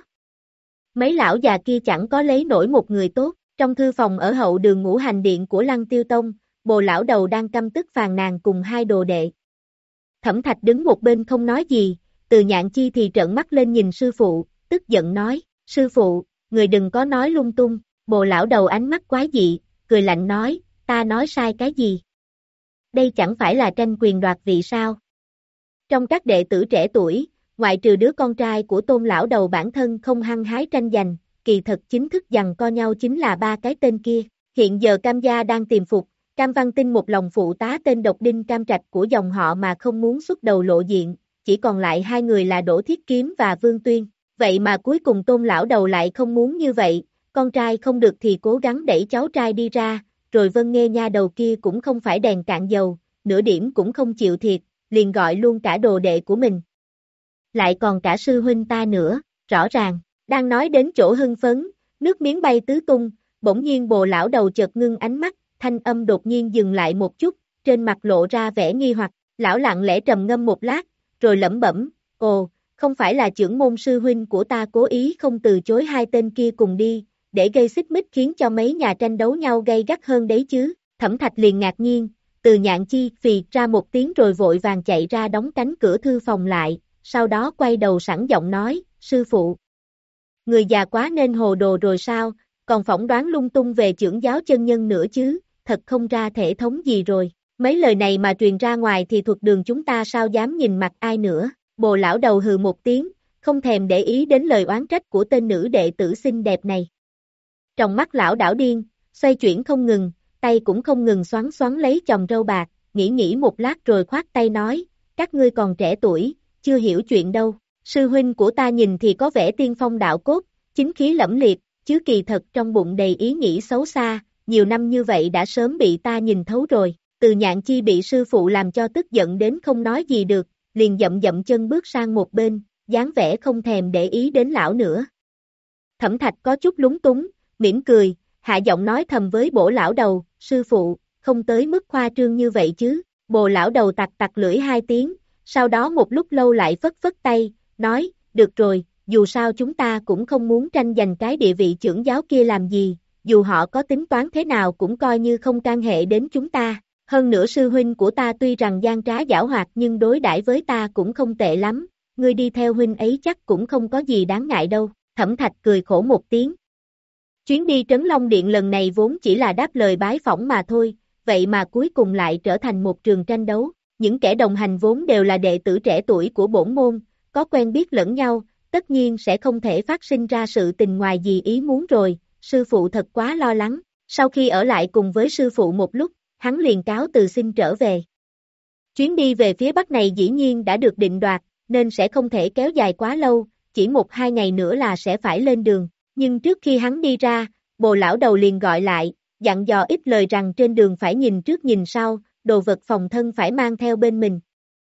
Mấy lão già kia chẳng có lấy nổi một người tốt, trong thư phòng ở hậu đường Ngũ Hành Điện của Lăng Tiêu Tông, Bồ lão đầu đang căm tức phàn nàn cùng hai đồ đệ. Thẩm Thạch đứng một bên không nói gì, Từ Nhạn Chi thì trợn mắt lên nhìn sư phụ, tức giận nói, sư phụ, người đừng có nói lung tung, Bồ lão đầu ánh mắt quái dị, cười lạnh nói, ta nói sai cái gì? Đây chẳng phải là tranh quyền đoạt vị sao? Trong các đệ tử trẻ tuổi, ngoại trừ đứa con trai của Tôn lão đầu bản thân không hăng hái tranh giành, kỳ thật chính thức giằng co nhau chính là ba cái tên kia. Hiện giờ Cam Gia đang tìm phục, Cam Văn Tinh một lòng phụ tá tên độc đinh Cam Trạch của dòng họ mà không muốn xuất đầu lộ diện, chỉ còn lại hai người là Đỗ Thiết Kiếm và Vương Tuyên, vậy mà cuối cùng Tôn lão đầu lại không muốn như vậy, con trai không được thì cố gắng đẩy cháu trai đi ra, rồi Vân Nghê nha đầu kia cũng không phải đèn cạn dầu, nửa điểm cũng không chịu thiệt, liền gọi luôn cả đồ đệ của mình. Lại còn cả sư huynh ta nữa, rõ ràng, đang nói đến chỗ hưng phấn, nước miếng bay tứ tung, bỗng nhiên Bồ lão đầu chợt ngưng ánh mắt, thanh âm đột nhiên dừng lại một chút, trên mặt lộ ra vẻ nghi hoặc, lão lặng lẽ trầm ngâm một lát, rồi lẩm bẩm, ồ, không phải là chưởng môn sư huynh của ta cố ý không từ chối hai tên kia cùng đi, để gây xích mích khiến cho mấy nhà tranh đấu nhau gay gắt hơn đấy chứ. Thẩm Thạch liền ngạc nhiên, Từ Nhạn Chi phì ra một tiếng rồi vội vàng chạy ra đóng cánh cửa thư phòng lại, sau đó quay đầu sẵn giọng nói, sư phụ. Người già quá nên hồ đồ rồi sao, còn phỏng đoán lung tung về chưởng giáo chân nhân nữa chứ, thật không ra thể thống gì rồi. Mấy lời này mà truyền ra ngoài thì thuật đường chúng ta sao dám nhìn mặt ai nữa. Bồ lão đầu hừ một tiếng, không thèm để ý đến lời oán trách của tên nữ đệ tử xinh đẹp này. Trong mắt lão đảo điên, xoay chuyển không ngừng, tay cũng không ngừng xoắn xoắn lấy chòm râu bạc, nghĩ nghĩ một lát rồi khoát tay nói, các ngươi còn trẻ tuổi, chưa hiểu chuyện đâu. Sư huynh của ta nhìn thì có vẻ tiên phong đạo cốt, chính khí lẫm liệt, chứ kỳ thật trong bụng đầy ý nghĩ xấu xa, nhiều năm như vậy đã sớm bị ta nhìn thấu rồi. Từ Nhạn Chi bị sư phụ làm cho tức giận đến không nói gì được, liền dậm dậm chân bước sang một bên, dáng vẻ không thèm để ý đến lão nữa. Thẩm Thạch có chút lúng túng, mỉm cười, hạ giọng nói thầm với Bổ lão đầu, sư phụ, không tới mức khoa trương như vậy chứ. Bồ lão đầu tặc tặc lưỡi hai tiếng, sau đó một lúc lâu lại phất phất tay, nói, được rồi, dù sao chúng ta cũng không muốn tranh giành cái địa vị chưởng giáo kia làm gì, dù họ có tính toán thế nào cũng coi như không can hệ đến chúng ta. Hơn nữa sư huynh của ta tuy rằng gian trá giảo hoạt nhưng đối đãi với ta cũng không tệ lắm, ngươi đi theo huynh ấy chắc cũng không có gì đáng ngại đâu. Thẩm Thạch cười khổ một tiếng. Chuyến đi Trấn Long Điện lần này vốn chỉ là đáp lời bái phỏng mà thôi, vậy mà cuối cùng lại trở thành một trường tranh đấu. Những kẻ đồng hành vốn đều là đệ tử trẻ tuổi của bổn môn, có quen biết lẫn nhau, tất nhiên sẽ không thể phát sinh ra sự tình ngoài gì ý muốn rồi, sư phụ thật quá lo lắng. Sau khi ở lại cùng với sư phụ một lúc, hắn liền cáo từ xin trở về. Chuyến đi về phía Bắc này dĩ nhiên đã được định đoạt, nên sẽ không thể kéo dài quá lâu, chỉ một hai ngày nữa là sẽ phải lên đường. Nhưng trước khi hắn đi ra, Bồ lão đầu liền gọi lại, dặn dò ít lời rằng trên đường phải nhìn trước nhìn sau, đồ vật phòng thân phải mang theo bên mình.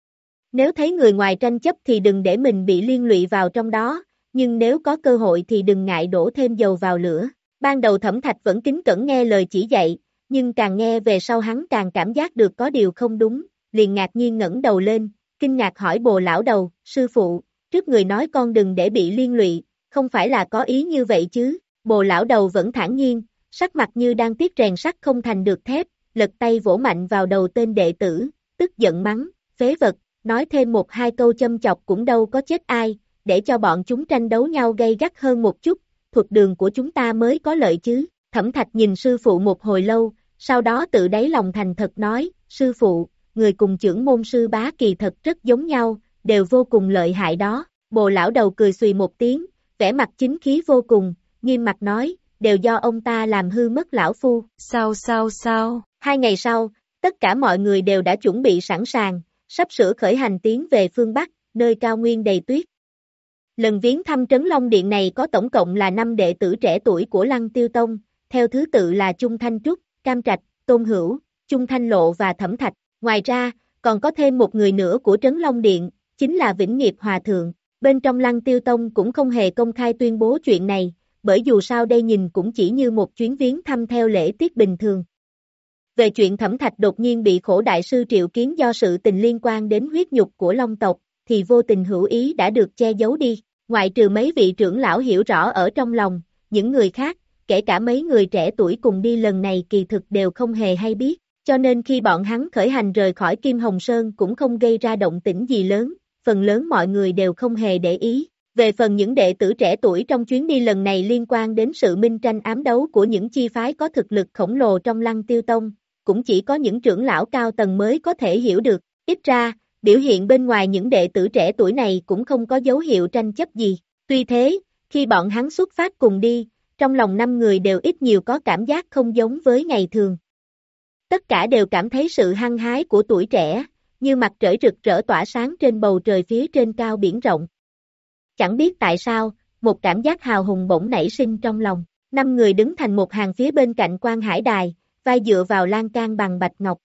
Nếu thấy người ngoài tranh chấp thì đừng để mình bị liên lụy vào trong đó, nhưng nếu có cơ hội thì đừng ngại đổ thêm dầu vào lửa. Ban đầu Thẩm Thạch vẫn kính cẩn nghe lời chỉ dạy, nhưng càng nghe về sau hắn càng cảm giác được có điều không đúng, liền ngạc nhiên ngẩng đầu lên, kinh ngạc hỏi Bồ lão đầu, sư phụ, trước người nói con đừng để bị liên lụy, không phải là có ý như vậy chứ. Bồ lão đầu vẫn thản nhiên, sắc mặt như đang tiếc rèn sắt không thành được thép, lật tay vỗ mạnh vào đầu tên đệ tử, tức giận mắng, phế vật, nói thêm một hai câu châm chọc cũng đâu có chết ai, để cho bọn chúng tranh đấu nhau gay gắt hơn một chút, thuật đường của chúng ta mới có lợi chứ. Thẩm Thạch nhìn sư phụ một hồi lâu, sau đó tự đáy lòng thành thật nói, sư phụ, người cùng chưởng môn sư bá kỳ thật rất giống nhau, đều vô cùng lợi hại đó. Bồ lão đầu cười xùy một tiếng, vẻ mặt chính khí vô cùng, nghiêm mặt nói, đều do ông ta làm hư mất lão phu. Sao sao sao? Hai ngày sau, tất cả mọi người đều đã chuẩn bị sẵn sàng, sắp sửa khởi hành tiến về phương Bắc, nơi cao nguyên đầy tuyết. Lần viếng thăm Trấn Long Điện này có tổng cộng là năm đệ tử trẻ tuổi của Lăng Tiêu Tông, theo thứ tự là Chung Thanh Trúc, Cam Trạch, Tôn Hữu, Chung Thanh Lộ và Thẩm Thạch. Ngoài ra, còn có thêm một người nữa của Trấn Long Điện, chính là Vĩnh Nghiệp Hòa Thượng. Bên trong Lăng Tiêu Tông cũng không hề công khai tuyên bố chuyện này, bởi dù sao đây nhìn cũng chỉ như một chuyến viếng thăm theo lễ tiết bình thường. Về chuyện Thẩm Thạch đột nhiên bị Khổ Đại Sư triệu kiến do sự tình liên quan đến huyết nhục của Long tộc, thì vô tình hữu ý đã được che giấu đi, ngoại trừ mấy vị trưởng lão hiểu rõ ở trong lòng, những người khác, kể cả mấy người trẻ tuổi cùng đi lần này kỳ thực đều không hề hay biết, cho nên khi bọn hắn khởi hành rời khỏi Kim Hồng Sơn cũng không gây ra động tĩnh gì lớn, phần lớn mọi người đều không hề để ý. Về phần những đệ tử trẻ tuổi trong chuyến đi lần này liên quan đến sự minh tranh ám đấu của những chi phái có thực lực khổng lồ trong Lăng Tiêu Tông, cũng chỉ có những trưởng lão cao tầng mới có thể hiểu được, ít ra, biểu hiện bên ngoài những đệ tử trẻ tuổi này cũng không có dấu hiệu tranh chấp gì. Tuy thế, khi bọn hắn xuất phát cùng đi, trong lòng năm người đều ít nhiều có cảm giác không giống với ngày thường. Tất cả đều cảm thấy sự hăng hái của tuổi trẻ, như mặt trời rực rỡ tỏa sáng trên bầu trời phía trên cao biển rộng. Chẳng biết tại sao, một cảm giác hào hùng bỗng nảy sinh trong lòng. Năm người đứng thành một hàng phía bên cạnh Quan Hải Đài, vai dựa vào lan can bằng bạch ngọc.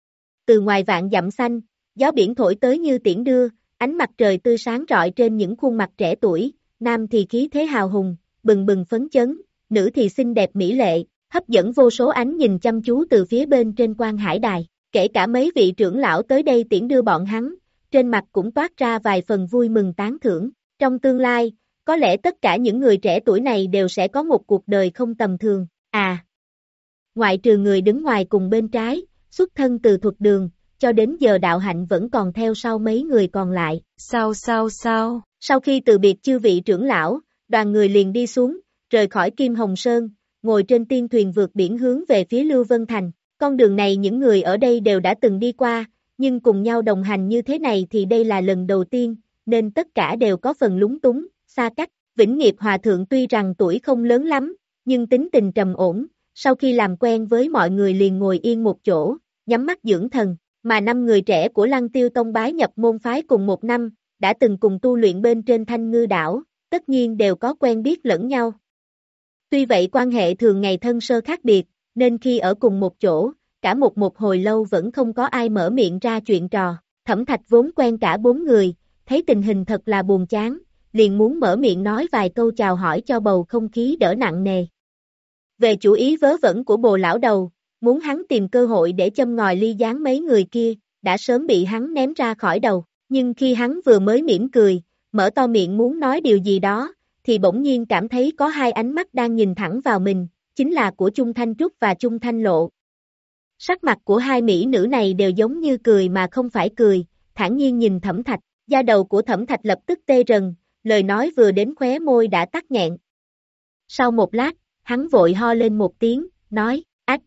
Từ ngoài vạn dặm xanh, gió biển thổi tới như tiễn đưa, ánh mặt trời tươi sáng rọi trên những khuôn mặt trẻ tuổi, nam thì khí thế hào hùng, bừng bừng phấn chấn, nữ thì xinh đẹp mỹ lệ, hấp dẫn vô số ánh nhìn chăm chú từ phía bên trên Quan Hải Đài. kể cả mấy vị trưởng lão tới đây tiễn đưa bọn hắn, trên mặt cũng toát ra vài phần vui mừng tán thưởng. Trong tương lai, có lẽ tất cả những người trẻ tuổi này đều sẽ có một cuộc đời không tầm thường. À! Ngoại trừ người đứng ngoài cùng bên trái, xuất thân từ thuật đường, cho đến giờ đạo hạnh vẫn còn theo sau mấy người còn lại. Sao sao sao? Sau khi từ biệt chư vị trưởng lão, đoàn người liền đi xuống, rời khỏi Kim Hồng Sơn, ngồi trên tiên thuyền vượt biển hướng về phía Lưu Vân Thành. Con đường này những người ở đây đều đã từng đi qua, nhưng cùng nhau đồng hành như thế này thì đây là lần đầu tiên, nên tất cả đều có phần lúng túng, xa cách. Vĩnh Nghiệp Hòa Thượng tuy rằng tuổi không lớn lắm, nhưng tính tình trầm ổn, sau khi làm quen với mọi người liền ngồi yên một chỗ, nhắm mắt dưỡng thần, mà năm người trẻ của Lăng Tiêu Tông bái nhập môn phái cùng một năm, đã từng cùng tu luyện bên trên Thanh Ngư Đảo, tất nhiên đều có quen biết lẫn nhau. Tuy vậy quan hệ thường ngày thân sơ khác biệt, nên khi ở cùng một chỗ, cả một một hồi lâu vẫn không có ai mở miệng ra chuyện trò. Thẩm Thạch vốn quen cả bốn người, thấy tình hình thật là buồn chán, liền muốn mở miệng nói vài câu chào hỏi cho bầu không khí đỡ nặng nề. Về chủ ý vớ vẩn của Bồ lão đầu, muốn hắn tìm cơ hội để châm ngòi ly gián mấy người kia, đã sớm bị hắn ném ra khỏi đầu, nhưng khi hắn vừa mới mỉm cười, mở to miệng muốn nói điều gì đó, thì bỗng nhiên cảm thấy có hai ánh mắt đang nhìn thẳng vào mình, chính là của Chung Thanh Trúc và Chung Thanh Lộ. Sắc mặt của hai mỹ nữ này đều giống như cười mà không phải cười, thản nhiên nhìn Thẩm Thạch, da đầu của Thẩm Thạch lập tức tê rần, lời nói vừa đến khóe môi đã tắc nghẹn. Sau một lát, hắn vội ho lên một tiếng, nói, ách,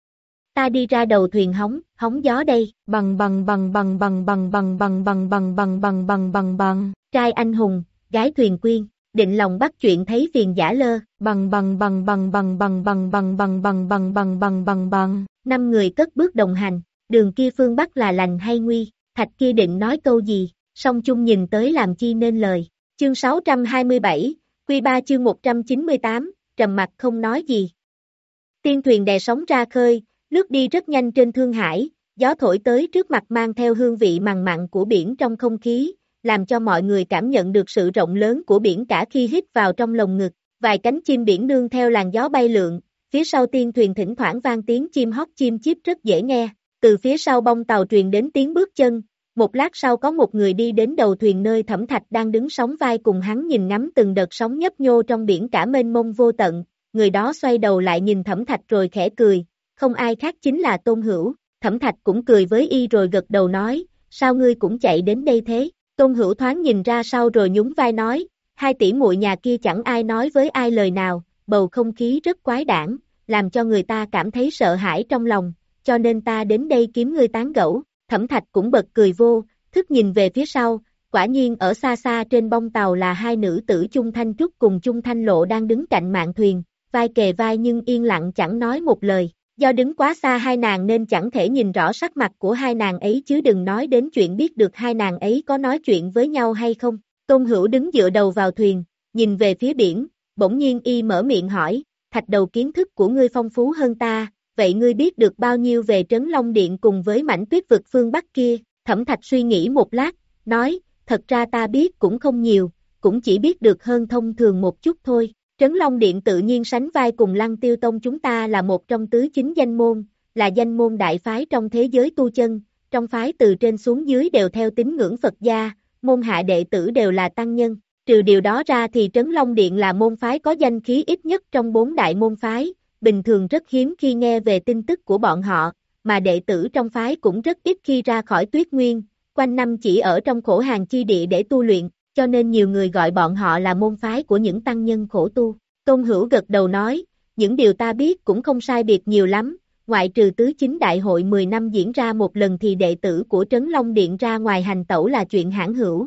ta đi ra đầu thuyền hóng, hóng gió đây, Bằng bằng bằng bằng bằng bằng bằng bằng bằng bằng bằng bằng bằng bằng bằng, trai anh hùng, gái thuyền quyên, định lòng bắt chuyện thấy phiền giả lơ, bằng bằng bằng bằng bằng bằng bằng bằng bằng bằng bằng bằng bằng bằng bằng. Năm người cất bước đồng hành, đường kia phương Bắc là lành hay nguy, Thạch kia định nói câu gì, song chung nhìn tới làm chi nên lời. Chương sáu trăm hai mươi bảy, Quy ba chương một trăm chín mươi tám, trầm mặt không nói gì. Tiên thuyền đè sóng ra khơi, lướt đi rất nhanh trên thương hải, gió thổi tới trước mặt mang theo hương vị mằn mặn của biển trong không khí, làm cho mọi người cảm nhận được sự rộng lớn của biển cả khi hít vào trong lồng ngực, vài cánh chim biển nương theo làn gió bay lượn, phía sau tiên thuyền thỉnh thoảng vang tiếng chim hót chim chíp rất dễ nghe, từ phía sau bông tàu truyền đến tiếng bước chân, một lát sau có một người đi đến đầu thuyền nơi Thẩm Thạch đang đứng sóng vai cùng hắn nhìn ngắm từng đợt sóng nhấp nhô trong biển cả mênh mông vô tận, người đó xoay đầu lại nhìn Thẩm Thạch rồi khẽ cười, không ai khác chính là Tôn Hữu, Thẩm Thạch cũng cười với y rồi gật đầu nói, sao ngươi cũng chạy đến đây thế, Tôn Hữu thoáng nhìn ra sau rồi nhún vai nói, hai tỷ muội nhà kia chẳng ai nói với ai lời nào, bầu không khí rất quái đản, làm cho người ta cảm thấy sợ hãi trong lòng, cho nên ta đến đây kiếm ngươi tán gẫu. Thẩm Thạch cũng bật cười vô, thức nhìn về phía sau, quả nhiên ở xa xa trên bông tàu là hai nữ tử Chung Thanh Trúc cùng Chung Thanh Lộ đang đứng cạnh mạn thuyền, vai kề vai nhưng yên lặng chẳng nói một lời, do đứng quá xa hai nàng nên chẳng thể nhìn rõ sắc mặt của hai nàng ấy chứ đừng nói đến chuyện biết được hai nàng ấy có nói chuyện với nhau hay không. Tôn Hữu đứng dựa đầu vào thuyền, nhìn về phía biển, bỗng nhiên y mở miệng hỏi, Thạch đầu kiến thức của ngươi phong phú hơn ta, vậy ngươi biết được bao nhiêu về Trấn Long Điện cùng với mảnh tuyết vực phương Bắc kia? Thẩm Thạch suy nghĩ một lát, nói, thật ra ta biết cũng không nhiều, cũng chỉ biết được hơn thông thường một chút thôi. Trấn Long Điện tự nhiên sánh vai cùng Lăng Tiêu Tông chúng ta là một trong tứ chính danh môn, là danh môn đại phái trong thế giới tu chân, trong phái từ trên xuống dưới đều theo tín ngưỡng Phật gia, môn hạ đệ tử đều là tăng nhân. Trừ điều đó ra thì Trấn Long Điện là môn phái có danh khí ít nhất trong bốn đại môn phái, bình thường rất hiếm khi nghe về tin tức của bọn họ, mà đệ tử trong phái cũng rất ít khi ra khỏi Tuyết Nguyên, quanh năm chỉ ở trong khổ hàn chi địa để tu luyện, cho nên nhiều người gọi bọn họ là môn phái của những tăng nhân khổ tu. Tôn Hữu gật đầu nói, những điều ta biết cũng không sai biệt nhiều lắm, ngoại trừ tứ chính đại hội mười năm diễn ra một lần thì đệ tử của Trấn Long Điện ra ngoài hành tẩu là chuyện hãn hữu.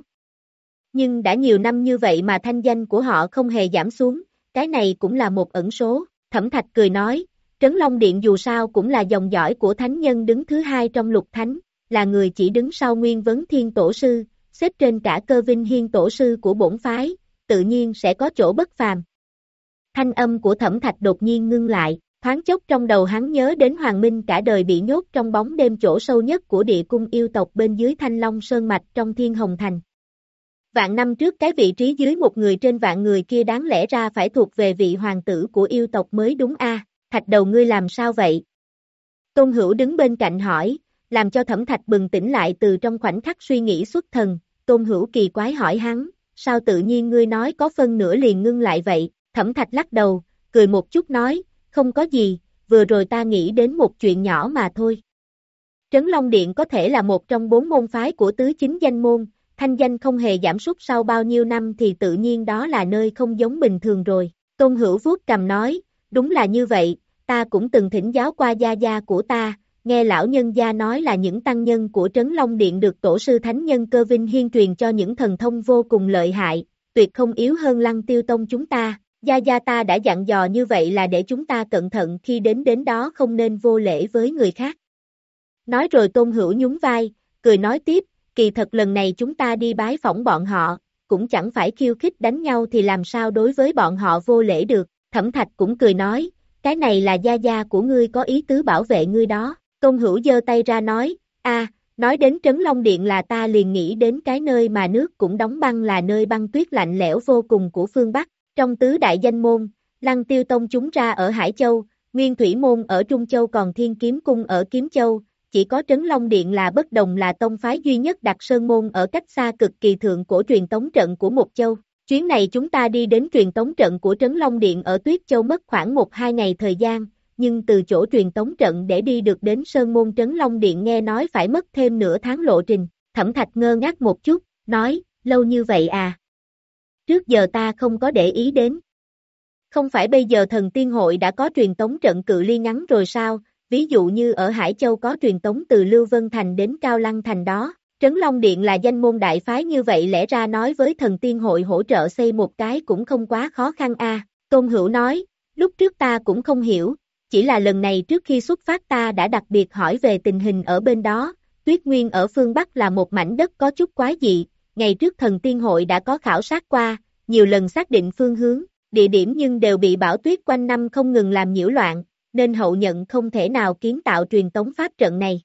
Nhưng đã nhiều năm như vậy mà thanh danh của họ không hề giảm xuống, cái này cũng là một ẩn số. Thẩm Thạch cười nói, Trấn Long Điện dù sao cũng là dòng dõi của thánh nhân đứng thứ hai trong lục thánh, là người chỉ đứng sau Nguyên Vấn Thiên Tổ Sư, xếp trên cả Cơ Vinh Hiên Tổ Sư của bổn phái, tự nhiên sẽ có chỗ bất phàm. Thanh âm của Thẩm Thạch đột nhiên ngưng lại, thoáng chốc trong đầu hắn nhớ đến Hoàng Minh cả đời bị nhốt trong bóng đêm chỗ sâu nhất của địa cung yêu tộc bên dưới Thanh Long Sơn Mạch trong Thiên Hồng Thành. Vạn năm trước cái vị trí dưới một người trên vạn người kia đáng lẽ ra phải thuộc về vị hoàng tử của yêu tộc mới đúng a. Thạch đầu ngươi làm sao vậy? Tôn Hữu đứng bên cạnh hỏi, làm cho Thẩm Thạch bừng tỉnh lại từ trong khoảnh khắc suy nghĩ xuất thần. Tôn Hữu kỳ quái hỏi hắn, sao tự nhiên ngươi nói có phân nửa liền ngưng lại vậy? Thẩm Thạch lắc đầu, cười một chút nói, không có gì, vừa rồi ta nghĩ đến một chuyện nhỏ mà thôi. Trấn Long Điện có thể là một trong bốn môn phái của tứ chính danh môn, thanh danh không hề giảm sút sau bao nhiêu năm thì tự nhiên đó là nơi không giống bình thường rồi. Tôn Hữu vuốt cằm nói, đúng là như vậy, ta cũng từng thỉnh giáo qua gia gia của ta, nghe lão nhân gia nói là những tăng nhân của Trấn Long Điện được tổ sư thánh nhân Cơ Vinh Hiên truyền cho những thần thông vô cùng lợi hại, tuyệt không yếu hơn Lăng Tiêu Tông chúng ta. Gia gia ta đã dặn dò như vậy là để chúng ta cẩn thận khi đến đến đó không nên vô lễ với người khác. Nói rồi Tôn Hữu nhún vai, cười nói tiếp, kỳ thật lần này chúng ta đi bái phỏng bọn họ, cũng chẳng phải khiêu khích đánh nhau thì làm sao đối với bọn họ vô lễ được. Thẩm Thạch cũng cười nói, cái này là gia gia của ngươi có ý tứ bảo vệ ngươi đó. Tôn Hữu giơ tay ra nói, a, nói đến Trấn Long Điện là ta liền nghĩ đến cái nơi mà nước cũng đóng băng là nơi băng tuyết lạnh lẽo vô cùng của phương Bắc. Trong tứ đại danh môn, Lăng Tiêu Tông chúng ra ở Hải Châu, Nguyên Thủy Môn ở Trung Châu còn Thiên Kiếm Cung ở Kiếm Châu, chỉ có Trấn Long Điện là bất đồng là tông phái duy nhất đặt sơn môn ở cách xa cực kỳ thượng cổ truyền tống trận của một châu. Chuyến này chúng ta đi đến truyền tống trận của Trấn Long Điện ở Tuyết Châu mất khoảng một hai ngày thời gian, nhưng từ chỗ truyền tống trận để đi được đến sơn môn Trấn Long Điện nghe nói phải mất thêm nửa tháng lộ trình. Thẩm Thạch ngơ ngác một chút, nói, lâu như vậy à? Trước giờ ta không có để ý đến. Không phải bây giờ thần tiên hội đã có truyền tống trận cự ly ngắn rồi sao, ví dụ như ở Hải Châu có truyền tống từ Lưu Vân Thành đến Cao Lăng Thành đó. Trấn Long Điện là danh môn đại phái như vậy lẽ ra nói với thần tiên hội hỗ trợ xây một cái cũng không quá khó khăn a. À. Tôn Hữu nói, lúc trước ta cũng không hiểu, chỉ là lần này trước khi xuất phát ta đã đặc biệt hỏi về tình hình ở bên đó, Tuyết Nguyên ở phương Bắc là một mảnh đất có chút quái dị, ngày trước thần tiên hội đã có khảo sát qua, nhiều lần xác định phương hướng, địa điểm nhưng đều bị bão tuyết quanh năm không ngừng làm nhiễu loạn, nên hậu nhận không thể nào kiến tạo truyền tống pháp trận này.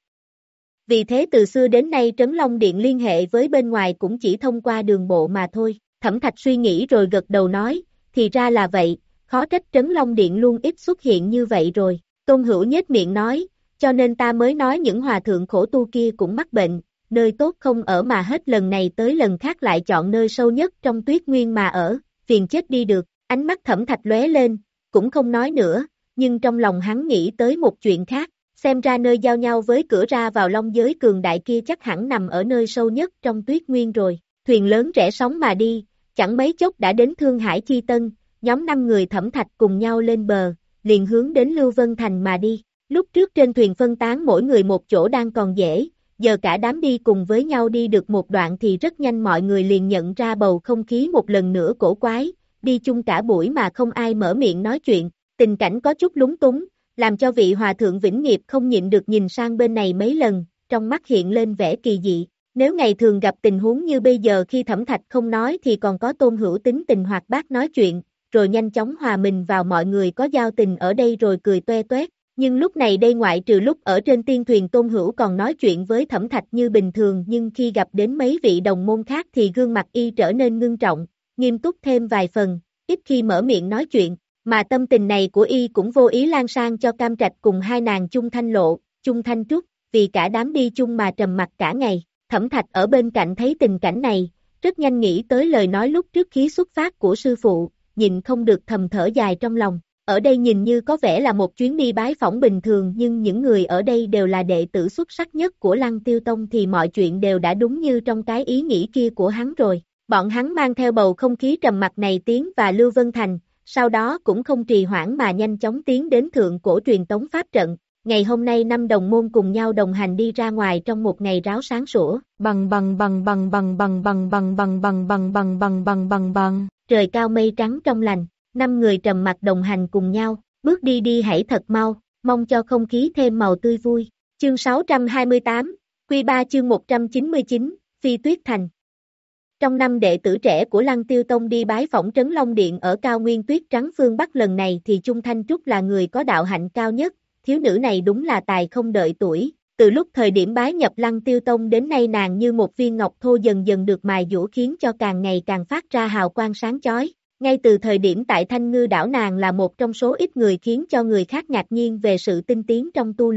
Vì thế từ xưa đến nay Trấn Long Điện liên hệ với bên ngoài cũng chỉ thông qua đường bộ mà thôi. Thẩm Thạch suy nghĩ rồi gật đầu nói, thì ra là vậy, khó trách Trấn Long Điện luôn ít xuất hiện như vậy rồi. Tôn Hữu nhếch miệng nói, cho nên ta mới nói những hòa thượng khổ tu kia cũng mắc bệnh, nơi tốt không ở mà hết lần này tới lần khác lại chọn nơi sâu nhất trong tuyết nguyên mà ở, phiền chết đi được. Ánh mắt Thẩm Thạch lóe lên, cũng không nói nữa, nhưng trong lòng hắn nghĩ tới một chuyện khác, xem ra nơi giao nhau với cửa ra vào long giới cường đại kia chắc hẳn nằm ở nơi sâu nhất trong tuyết nguyên rồi. Thuyền lớn rẽ sóng mà đi, chẳng mấy chốc đã đến Thương Hải Chi Tân, nhóm năm người Thẩm Thạch cùng nhau lên bờ, liền hướng đến Lưu Vân Thành mà đi. Lúc trước trên thuyền phân tán mỗi người một chỗ đang còn dễ, giờ cả đám đi cùng với nhau đi được một đoạn thì rất nhanh mọi người liền nhận ra bầu không khí một lần nữa cổ quái, đi chung cả buổi mà không ai mở miệng nói chuyện, tình cảnh có chút lúng túng, làm cho vị hòa thượng Vĩnh Nghiệp không nhịn được nhìn sang bên này mấy lần, trong mắt hiện lên vẻ kỳ dị. Nếu ngày thường gặp tình huống như bây giờ khi Thẩm Thạch không nói thì còn có Tôn Hữu tính tình hoạt bát nói chuyện, rồi nhanh chóng hòa mình vào mọi người có giao tình ở đây rồi cười toe toét. Nhưng lúc này đây ngoại trừ lúc ở trên tiên thuyền Tôn Hữu còn nói chuyện với Thẩm Thạch như bình thường nhưng khi gặp đến mấy vị đồng môn khác thì gương mặt y trở nên ngưng trọng, nghiêm túc thêm vài phần, ít khi mở miệng nói chuyện, mà tâm tình này của y cũng vô ý lan sang cho Cam Trạch cùng hai nàng Chung Thanh Lộ, Chung Thanh Trúc, vì cả đám đi chung mà trầm mặc cả ngày. Thẩm Thạch ở bên cạnh thấy tình cảnh này, rất nhanh nghĩ tới lời nói lúc trước khi xuất phát của sư phụ, nhịn không được thầm thở dài trong lòng. Ở đây nhìn như có vẻ là một chuyến đi bái phỏng bình thường nhưng những người ở đây đều là đệ tử xuất sắc nhất của Lăng Tiêu Tông thì mọi chuyện đều đã đúng như trong cái ý nghĩ kia của hắn rồi. Bọn hắn mang theo bầu không khí trầm mặc này tiến vào Lưu Vân Thành, sau đó cũng không trì hoãn mà nhanh chóng tiến đến thượng cổ truyền tống pháp trận. Ngày hôm nay năm đồng môn cùng nhau đồng hành đi ra ngoài trong một ngày ráo sáng sủa. Bằng bằng bằng bằng bằng bằng bằng bằng bằng bằng bằng bằng bằng bằng bằng bằng. Trời cao mây trắng trong lành, năm người trầm mặc đồng hành cùng nhau, bước đi đi hãy thật mau, mong cho không khí thêm màu tươi vui. Chương sáu trăm hai mươi tám, Quy ba chương một trăm chín mươi chín, Phi Tuyết Thành. Trong năm đệ tử trẻ của Lăng Tiêu Tông đi bái phỏng Trấn Long Điện ở cao nguyên tuyết trắng phương Bắc lần này thì Chung Thanh Trúc là người có đạo hạnh cao nhất, thiếu nữ này đúng là tài không đợi tuổi. Từ lúc thời điểm bái nhập Lăng Tiêu Tông đến nay nàng như một viên ngọc thô dần dần được mài dũa khiến cho càng ngày càng phát ra hào quang sáng chói. Ngay từ thời điểm tại Thanh Ngư đảo nàng là một trong số ít người khiến cho người khác ngạc nhiên về sự tinh tiến trong tu luyện.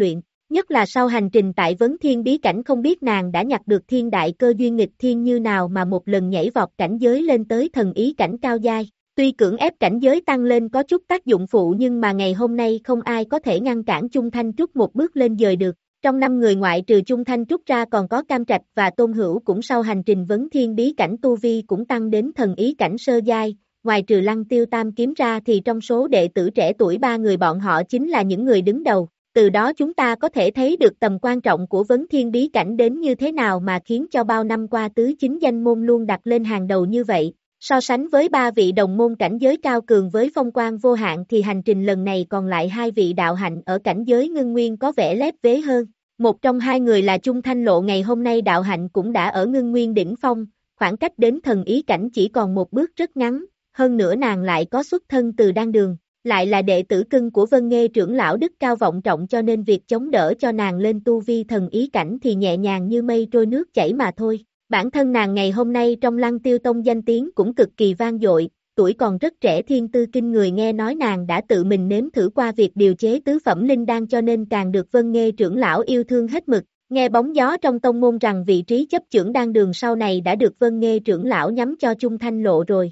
Nhất là sau hành trình tại Vấn Thiên bí cảnh không biết nàng đã nhặt được thiên đại cơ duyên nghịch thiên như nào mà một lần nhảy vọt cảnh giới lên tới thần ý cảnh cao giai. Tuy cưỡng ép cảnh giới tăng lên có chút tác dụng phụ nhưng mà ngày hôm nay không ai có thể ngăn cản Chung Thanh Trúc một bước lên dời được. Trong năm người ngoại trừ Chung Thanh Trúc ra còn có Cam Trạch và Tôn Hữu cũng sau hành trình Vấn Thiên bí cảnh tu vi cũng tăng đến thần ý cảnh sơ giai. Ngoài trừ Lăng Tiêu Tam Kiếm ra thì trong số đệ tử trẻ tuổi ba người bọn họ chính là những người đứng đầu. Từ đó chúng ta có thể thấy được tầm quan trọng của Vấn Thiên bí cảnh đến như thế nào mà khiến cho bao năm qua tứ chính danh môn luôn đặt lên hàng đầu như vậy. So sánh với ba vị đồng môn cảnh giới cao cường với phong quang vô hạn thì hành trình lần này còn lại hai vị đạo hạnh ở cảnh giới ngưng nguyên có vẻ lép vế hơn. Một trong hai người là Chung Thanh Lộ ngày hôm nay đạo hạnh cũng đã ở ngưng nguyên đỉnh phong, khoảng cách đến thần ý cảnh chỉ còn một bước rất ngắn, hơn nữa nàng lại có xuất thân từ đan đường, lại là đệ tử cưng của Vân Nghê trưởng lão đức cao vọng trọng cho nên việc chống đỡ cho nàng lên tu vi thần ý cảnh thì nhẹ nhàng như mây trôi nước chảy mà thôi. Bản thân nàng ngày hôm nay trong Lăng Tiêu Tông danh tiếng cũng cực kỳ vang dội, tuổi còn rất trẻ thiên tư kinh người nghe nói nàng đã tự mình nếm thử qua việc điều chế tứ phẩm linh đan cho nên càng được Vân Nghê trưởng lão yêu thương hết mực. Nghe bóng gió trong tông môn rằng vị trí chấp chưởng đan đường sau này đã được Vân Nghê trưởng lão nhắm cho Chung Thanh Lộ rồi.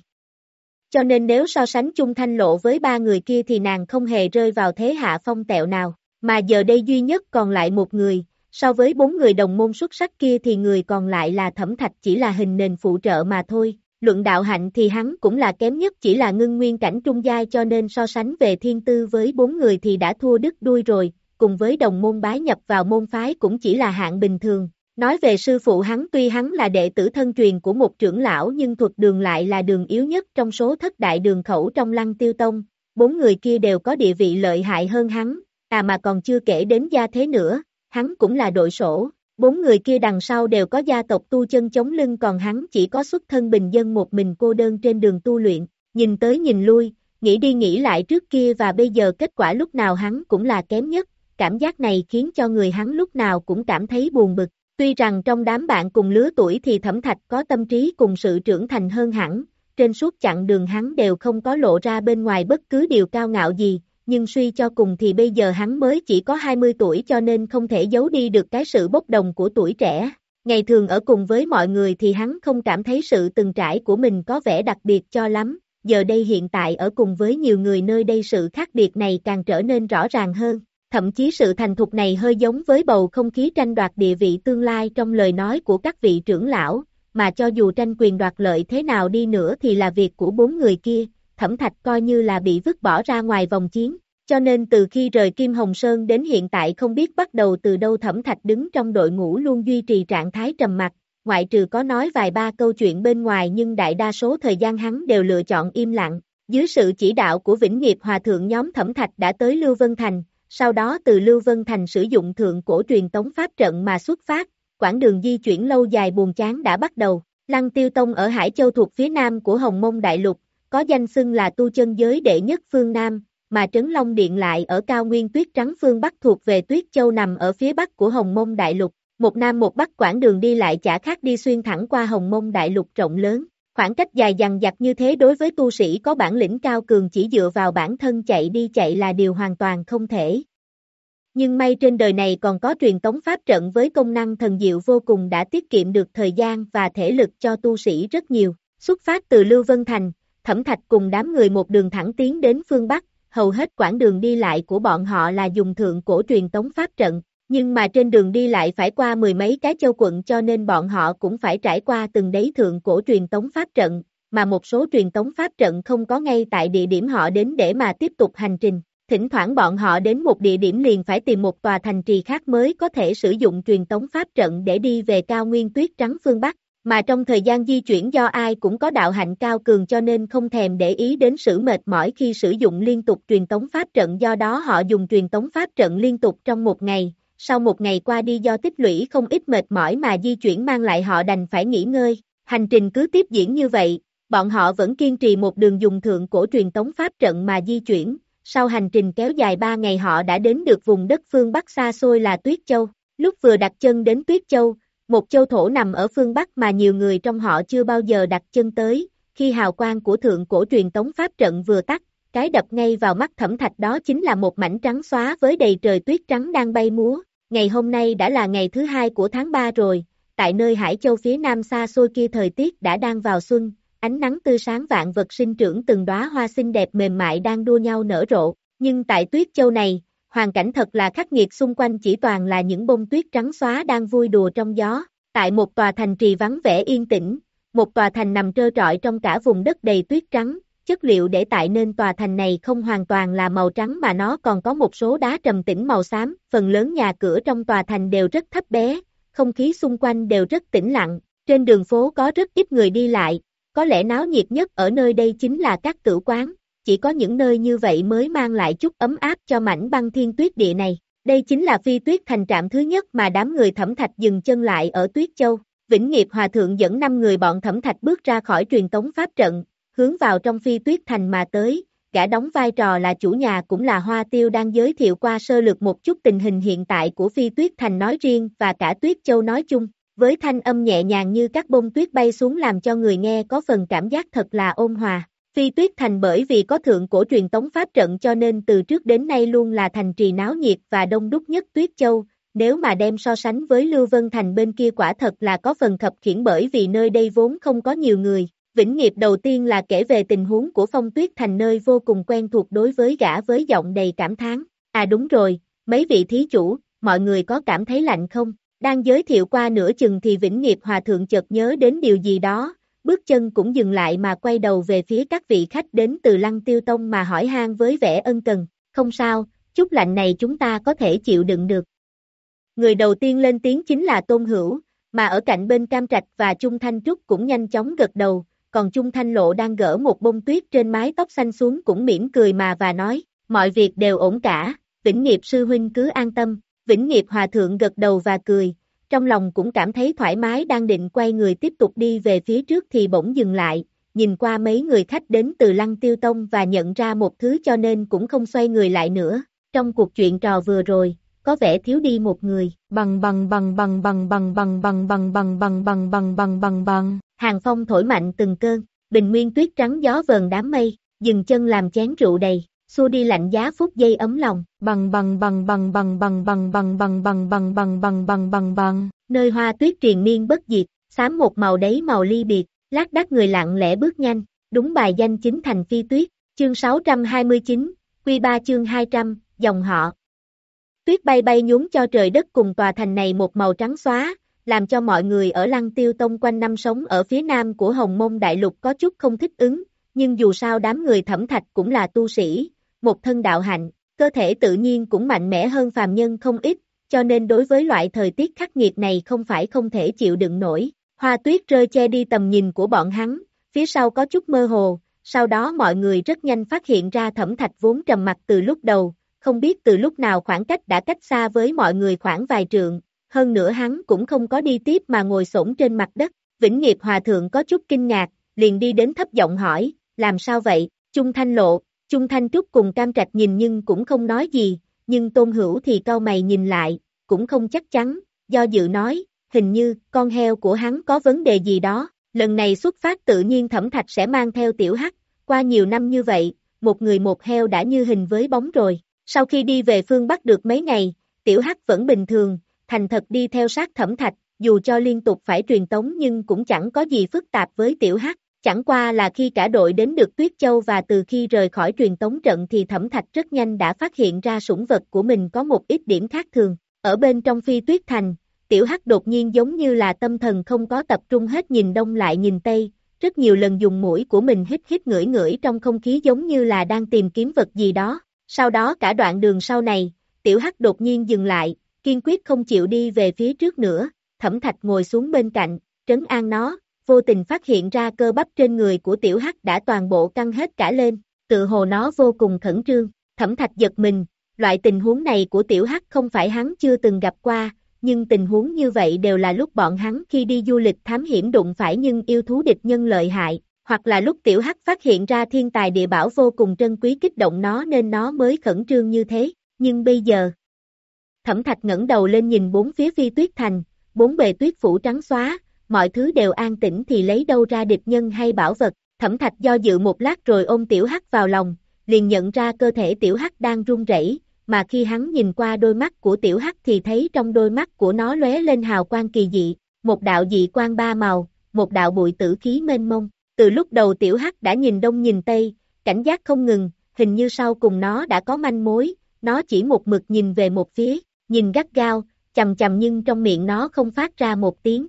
Cho nên nếu so sánh Chung Thanh Lộ với ba người kia thì nàng không hề rơi vào thế hạ phong tẹo nào, mà giờ đây duy nhất còn lại một người. So với bốn người đồng môn xuất sắc kia thì người còn lại là Thẩm Thạch chỉ là hình nền phụ trợ mà thôi. Luận đạo hạnh thì hắn cũng là kém nhất chỉ là ngưng nguyên cảnh trung giai cho nên so sánh về thiên tư với bốn người thì đã thua đứt đuôi rồi, cùng với đồng môn bái nhập vào môn phái cũng chỉ là hạng bình thường. Nói về sư phụ hắn tuy hắn là đệ tử thân truyền của một trưởng lão nhưng thuật đường lại là đường yếu nhất trong số thất đại đường khẩu trong Lăng Tiêu Tông, bốn người kia đều có địa vị lợi hại hơn hắn, à mà còn chưa kể đến gia thế nữa. Hắn cũng là đội sổ, bốn người kia đằng sau đều có gia tộc tu chân chống lưng còn hắn chỉ có xuất thân bình dân một mình cô đơn trên đường tu luyện, nhìn tới nhìn lui, nghĩ đi nghĩ lại trước kia và bây giờ kết quả lúc nào hắn cũng là kém nhất, cảm giác này khiến cho người hắn lúc nào cũng cảm thấy buồn bực, tuy rằng trong đám bạn cùng lứa tuổi thì Thẩm Thạch có tâm trí cùng sự trưởng thành hơn hẳn, trên suốt chặng đường hắn đều không có lộ ra bên ngoài bất cứ điều cao ngạo gì. Nhưng suy cho cùng thì bây giờ hắn mới chỉ có hai mươi tuổi cho nên không thể giấu đi được cái sự bốc đồng của tuổi trẻ. Ngày thường ở cùng với mọi người thì hắn không cảm thấy sự từng trải của mình có vẻ đặc biệt cho lắm, giờ đây hiện tại ở cùng với nhiều người nơi đây sự khác biệt này càng trở nên rõ ràng hơn. Thậm chí sự thành thục này hơi giống với bầu không khí tranh đoạt địa vị tương lai trong lời nói của các vị trưởng lão, mà cho dù tranh quyền đoạt lợi thế nào đi nữa thì là việc của bốn người kia. Thẩm Thạch coi như là bị vứt bỏ ra ngoài vòng chiến, cho nên từ khi rời Kim Hồng Sơn đến hiện tại không biết bắt đầu từ đâu Thẩm Thạch đứng trong đội ngũ luôn duy trì trạng thái trầm mặc, ngoại trừ có nói vài ba câu chuyện bên ngoài nhưng đại đa số thời gian hắn đều lựa chọn im lặng. Dưới sự chỉ đạo của Vĩnh Nghiệp Hòa Thượng nhóm Thẩm Thạch đã tới Lưu Vân Thành, sau đó từ Lưu Vân Thành sử dụng thượng cổ truyền tống pháp trận mà xuất phát, quãng đường di chuyển lâu dài buồn chán đã bắt đầu. Lăng Tiêu Tông ở Hải Châu thuộc phía nam của Hồng Mông Đại Lục, có danh xưng là tu chân giới đệ nhất phương Nam, mà Trấn Long Điện lại ở cao nguyên tuyết trắng phương Bắc thuộc về Tuyết Châu nằm ở phía Bắc của Hồng Mông Đại Lục, một Nam một Bắc quãng đường đi lại chả khác đi xuyên thẳng qua Hồng Mông Đại Lục rộng lớn, khoảng cách dài dằng dặc như thế đối với tu sĩ có bản lĩnh cao cường chỉ dựa vào bản thân chạy đi chạy là điều hoàn toàn không thể. Nhưng may trên đời này còn có truyền tống pháp trận với công năng thần diệu vô cùng đã tiết kiệm được thời gian và thể lực cho tu sĩ rất nhiều, xuất phát từ Lưu Vân Thành. Thẩm Thạch cùng đám người một đường thẳng tiến đến phương Bắc, hầu hết quãng đường đi lại của bọn họ là dùng thượng cổ truyền tống pháp trận, nhưng mà trên đường đi lại phải qua mười mấy cái châu quận cho nên bọn họ cũng phải trải qua từng đấy thượng cổ truyền tống pháp trận, mà một số truyền tống pháp trận không có ngay tại địa điểm họ đến để mà tiếp tục hành trình. Thỉnh thoảng bọn họ đến một địa điểm liền phải tìm một tòa thành trì khác mới có thể sử dụng truyền tống pháp trận để đi về cao nguyên tuyết trắng phương Bắc. Mà trong thời gian di chuyển do ai cũng có đạo hạnh cao cường cho nên không thèm để ý đến sự mệt mỏi khi sử dụng liên tục truyền tống pháp trận do đó họ dùng truyền tống pháp trận liên tục trong một ngày, sau một ngày qua đi do tích lũy không ít mệt mỏi mà di chuyển mang lại họ đành phải nghỉ ngơi, hành trình cứ tiếp diễn như vậy, bọn họ vẫn kiên trì một đường dùng thượng cổ truyền tống pháp trận mà di chuyển, sau hành trình kéo dài ba ngày họ đã đến được vùng đất phương Bắc xa xôi là Tuyết Châu, lúc vừa đặt chân đến Tuyết Châu, một châu thổ nằm ở phương Bắc mà nhiều người trong họ chưa bao giờ đặt chân tới, khi hào quang của thượng cổ truyền tống pháp trận vừa tắt, cái đập ngay vào mắt Thẩm Thạch đó chính là một mảnh trắng xóa với đầy trời tuyết trắng đang bay múa, Ngày hôm nay đã là ngày thứ hai của tháng ba rồi, tại nơi Hải Châu phía nam xa xôi kia thời tiết đã đang vào xuân, ánh nắng tươi sáng vạn vật sinh trưởng từng đóa hoa xinh đẹp mềm mại đang đua nhau nở rộ, nhưng tại Tuyết Châu này, hoàn cảnh thật là khắc nghiệt, xung quanh chỉ toàn là những bông tuyết trắng xóa đang vui đùa trong gió, tại một tòa thành trì vắng vẻ yên tĩnh, một tòa thành nằm trơ trọi trong cả vùng đất đầy tuyết trắng. Chất liệu để tại nên tòa thành này không hoàn toàn là màu trắng mà nó còn có một số đá trầm tĩnh màu xám, phần lớn nhà cửa trong tòa thành đều rất thấp bé, không khí xung quanh đều rất tĩnh lặng, trên đường phố có rất ít người đi lại, có lẽ náo nhiệt nhất ở nơi đây chính là các tửu quán, chỉ có những nơi như vậy mới mang lại chút ấm áp cho mảnh băng thiên tuyết địa này. Đây chính là Phi Tuyết Thành, trạm thứ nhất mà đám người Thẩm Thạch dừng chân lại ở Tuyết Châu. Vĩnh Nghiệp Hòa Thượng dẫn năm người bọn Thẩm Thạch bước ra khỏi truyền tống pháp trận, hướng vào trong Phi Tuyết Thành mà tới, gã đóng vai trò là chủ nhà cũng là Hoa Tiêu đang giới thiệu qua sơ lược một chút tình hình hiện tại của Phi Tuyết Thành nói riêng và cả Tuyết Châu nói chung, với thanh âm nhẹ nhàng như các bông tuyết bay xuống làm cho người nghe có phần cảm giác thật là ôn hòa. Phi Tuyết Thành bởi vì có thượng cổ truyền tống pháp trận cho nên từ trước đến nay luôn là thành trì náo nhiệt và đông đúc nhất Tuyết Châu, nếu mà đem so sánh với Lưu Vân Thành bên kia quả thật là có phần khập khiễng bởi vì nơi đây vốn không có nhiều người. Vĩnh Nghiệp đầu tiên là kể về tình huống của Phong Tuyết Thành nơi vô cùng quen thuộc đối với gã với giọng đầy cảm thán. À đúng rồi, mấy vị thí chủ, mọi người có cảm thấy lạnh không? Đang giới thiệu qua nửa chừng thì Vĩnh Nghiệp Hòa Thượng chợt nhớ đến điều gì đó, bước chân cũng dừng lại mà quay đầu về phía các vị khách đến từ Lăng Tiêu Tông mà hỏi han với vẻ ân cần. Không sao, chút lạnh này chúng ta có thể chịu đựng được. Người đầu tiên lên tiếng chính là Tôn Hữu, mà ở cạnh bên Cam Trạch và Chung Thanh Trúc cũng nhanh chóng gật đầu. Còn Chung Thanh Lộ đang gỡ một bông tuyết trên mái tóc xanh xuống cũng mỉm cười mà và nói, mọi việc đều ổn cả, Vĩnh Nghiệp sư huynh cứ an tâm. Vĩnh Nghiệp Hòa Thượng gật đầu và cười, trong lòng cũng cảm thấy thoải mái, đang định quay người tiếp tục đi về phía trước thì bỗng dừng lại, nhìn qua mấy người khách đến từ Lăng Tiêu Tông và nhận ra một thứ cho nên cũng không xoay người lại nữa. Trong cuộc chuyện trò vừa rồi, có vẻ thiếu đi một người. Bằng bằng bằng bằng bằng bằng bằng bằng bằng bằng bằng bằng bằng bằng bằng bằng. Hàng phong thổi mạnh từng cơn, bình nguyên tuyết trắng gió vờn đám mây, dừng chân làm chén rượu đầy, xua đi lạnh giá phút giây ấm lòng. Bằng bằng bằng bằng bằng bằng bằng bằng bằng bằng bằng bằng bằng bằng bằng bằng. Nơi hoa tuyết triền miên bất diệt, xám một màu đấy màu ly biệt, lác đác người lặng lẽ bước nhanh, đúng bài danh chính thành Phi Tuyết. Chương sáu trăm hai mươi chín, Quy ba chương hai trăm, dòng họ. Tuyết bay bay nhúng cho trời đất cùng tòa thành này một màu trắng xóa, làm cho mọi người ở Lăng Tiêu Tông quanh năm sống ở phía nam của Hồng Mông Đại Lục có chút không thích ứng, nhưng dù sao đám người Thẩm Thạch cũng là tu sĩ, một thân đạo hạnh, cơ thể tự nhiên cũng mạnh mẽ hơn phàm nhân không ít, cho nên đối với loại thời tiết khắc nghiệt này không phải không thể chịu đựng nổi. Hoa tuyết rơi che đi tầm nhìn của bọn hắn, phía sau có chút mơ hồ, sau đó mọi người rất nhanh phát hiện ra Thẩm Thạch vốn trầm mặc từ lúc đầu, không biết từ lúc nào khoảng cách đã cách xa với mọi người khoảng vài trượng. Hơn nữa hắn cũng không có đi tiếp mà ngồi xổm trên mặt đất. Vĩnh Nghiệp Hòa Thượng có chút kinh ngạc, liền đi đến thấp giọng hỏi, làm sao vậy? Chung Thanh Lộ, Chung Thanh Trúc cùng Cam Trạch nhìn nhưng cũng không nói gì, nhưng Tôn Hữu thì cau mày nhìn lại, cũng không chắc chắn, do dự nói, hình như con heo của hắn có vấn đề gì đó. Lần này xuất phát tự nhiên Thẩm Thạch sẽ mang theo Tiểu Hắc, qua nhiều năm như vậy, một người một heo đã như hình với bóng rồi. Sau khi đi về phương Bắc được mấy ngày, Tiểu Hắc vẫn bình thường, thành thật đi theo sát Thẩm Thạch, dù cho liên tục phải truyền tống nhưng cũng chẳng có gì phức tạp với Tiểu Hắc, chẳng qua là khi cả đội đến được Tuyết Châu và từ khi rời khỏi truyền tống trận thì Thẩm Thạch rất nhanh đã phát hiện ra sủng vật của mình có một ít điểm khác thường. Ở bên trong Phi Tuyết Thành, Tiểu Hắc đột nhiên giống như là tâm thần không có tập trung hết, nhìn đông lại nhìn tây, rất nhiều lần dùng mũi của mình hít hít ngửi ngửi trong không khí giống như là đang tìm kiếm vật gì đó. Sau đó cả đoạn đường sau này, Tiểu Hắc đột nhiên dừng lại, kiên quyết không chịu đi về phía trước nữa. Thẩm Thạch ngồi xuống bên cạnh, trấn an nó, vô tình phát hiện ra cơ bắp trên người của Tiểu Hắc đã toàn bộ căng hết cả lên, tự hồ nó vô cùng khẩn trương. Thẩm Thạch giật mình, loại tình huống này của Tiểu Hắc không phải hắn chưa từng gặp qua, nhưng tình huống như vậy đều là lúc bọn hắn khi đi du lịch thám hiểm đụng phải nhưng yêu thú địch nhân lợi hại, hoặc là lúc Tiểu Hắc phát hiện ra thiên tài địa bảo vô cùng trân quý kích động nó nên nó mới khẩn trương như thế, nhưng bây giờ... Thẩm Thạch ngẩng đầu lên nhìn bốn phía Phi Tuyết Thành, bốn bề tuyết phủ trắng xóa, mọi thứ đều an tĩnh thì lấy đâu ra địch nhân hay bảo vật. Thẩm Thạch do dự một lát rồi ôm Tiểu Hắc vào lòng, liền nhận ra cơ thể Tiểu Hắc đang run rẩy, mà khi hắn nhìn qua đôi mắt của tiểu hắc thì thấy trong đôi mắt của nó lóe lên hào quang kỳ dị, một đạo dị quang ba màu, một đạo bụi tử khí mênh mông. Từ lúc đầu tiểu hắc đã nhìn đông nhìn tây, cảnh giác không ngừng, hình như sau cùng nó đã có manh mối, nó chỉ một mực nhìn về một phía, nhìn gắt gao, chằm chằm nhưng trong miệng nó không phát ra một tiếng.